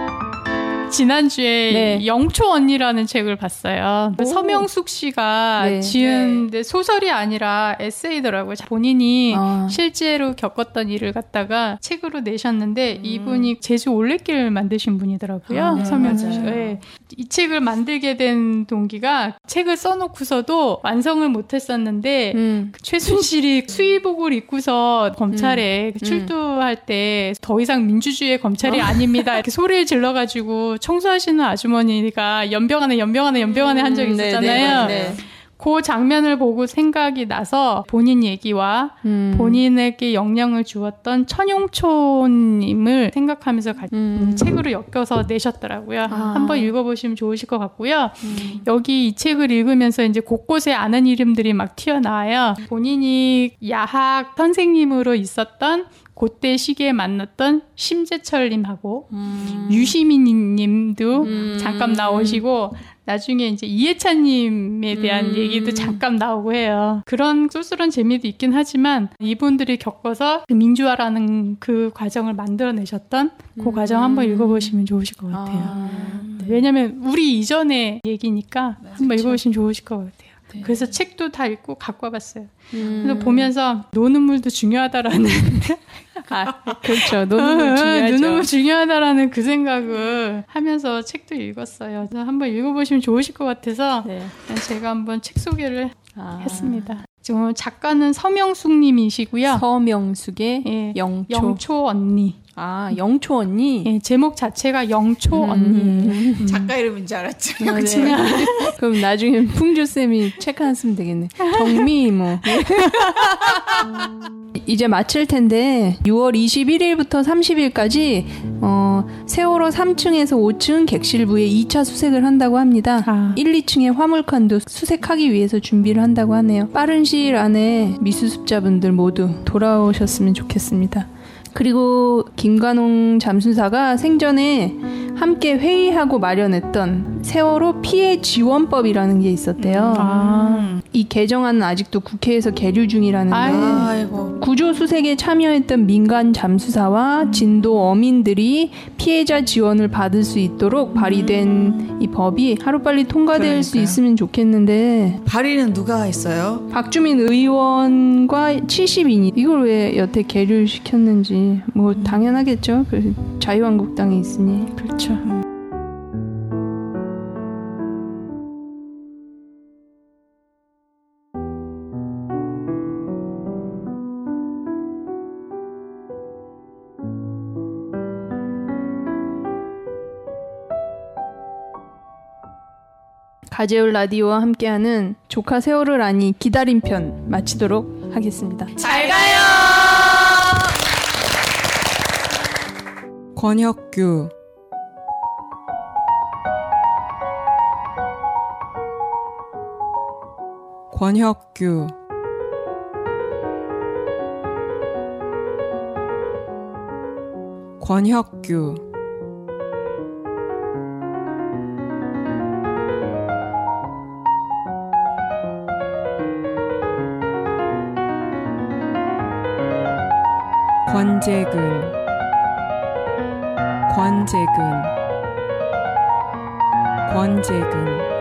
지난주에 네. 영초 언니라는 책을 봤어요. 서명숙 씨가 네. 지은 소설이 아니라 에세이더라고요. 본인이 아. 실제로 겪었던 일을 갖다가 책으로 내셨는데 이분이 제주 올레길 만드신 분이더라고요. 네, 서명숙 맞아요. 씨가. 네. 이 책을 만들게 된 동기가 책을 써놓고서도 완성을 못했었는데 최순실이 수의복을 입고서 검찰에 출두할 때 더 이상 민주주의의 검찰이 아닙니다. 이렇게 소리를 질러가지고 청소하시는 아주머니가 연병하네 한 적이 있었잖아요. 네. 그 장면을 보고 생각이 나서 본인 얘기와 본인에게 영향을 주었던 천용초님을 생각하면서 책으로 엮여서 내셨더라고요. 한번 읽어보시면 좋으실 것 같고요. 여기 이 책을 읽으면서 이제 곳곳에 아는 이름들이 막 튀어나와요. 본인이 야학 선생님으로 있었던 그때 시기에 만났던 심재철님하고 유시민님도 잠깐 나오시고 나중에 이제 이해찬님에 대한 얘기도 잠깐 나오고 해요. 그런 쏠쏠한 재미도 있긴 하지만 이분들이 겪어서 그 민주화라는 그 과정을 만들어내셨던 그 과정 한번 읽어보시면 좋으실 것 같아요. 네. 왜냐면 우리 이전의 얘기니까 한번 읽어보시면 좋으실 것 같아요. 네. 그래서 책도 다 읽고 갖고 와봤어요. 그래서 보면서 노는 물도 중요하다라는 그렇죠. 노는 물 중요하죠. 노는 물 중요하다라는 그 생각을 하면서 책도 읽었어요. 그래서 한번 읽어보시면 좋으실 것 같아서 제가 한번 책 소개를 했습니다. 지금 작가는 서명숙님이시고요. 서명숙의 영초 언니. 영초 언니? 네, 제목 자체가 영초 언니. 작가 이름인 줄 알았죠. 네. 그럼 나중에 풍주쌤이 책 하나 쓰면 되겠네. 정미 이모. 이제 마칠 텐데 6월 21일부터 30일까지 세월호 3층에서 5층 객실부에 2차 수색을 한다고 합니다. 1, 2층의 화물칸도 수색하기 위해서 준비를 한다고 하네요. 빠른 시일 안에 미수습자분들 모두 돌아오셨으면 좋겠습니다. 그리고 김관홍 잠수사가 생전에 함께 회의하고 마련했던 세월호 피해 지원법이라는 게 있었대요. 이 개정안은 아직도 국회에서 계류 중이라는데 구조 수색에 참여했던 민간 잠수사와 진도 어민들이 피해자 지원을 받을 수 있도록 발의된 이 법이 하루빨리 통과될 수 있으면 좋겠는데 발의는 누가 했어요? 박주민 의원과 70인이 이걸 왜 여태 계류를 시켰는지 뭐 당연하겠죠. 자유한국당이 있으니. 그렇죠. 가재울 라디오와 함께하는 조카 세월을 아니 기다림 편 마치도록 하겠습니다. 잘 가요. 권혁규 권혁규 권혁규 권재근 권재근 권재근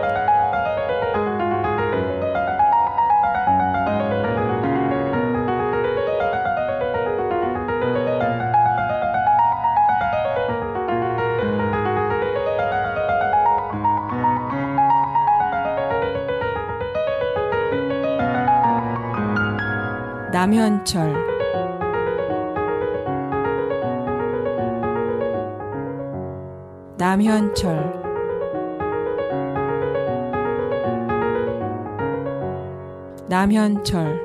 남현철 남현철 남현철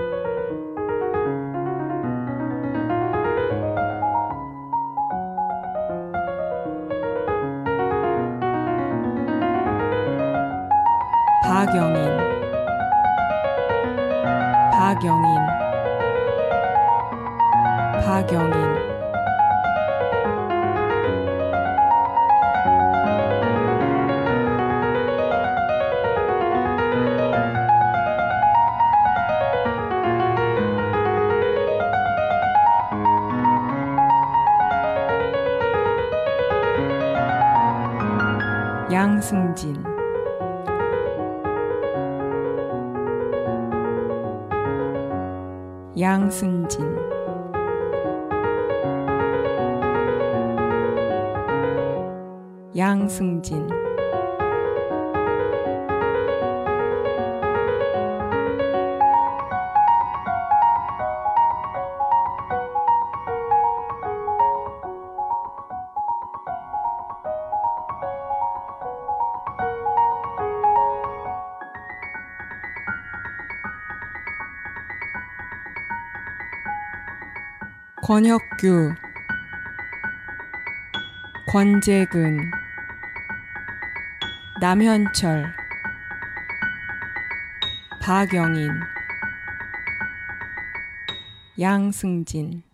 박영인 박영인 박영인 양승진 양승진 양승진 권혁규 권재근 남현철 박영인 양승진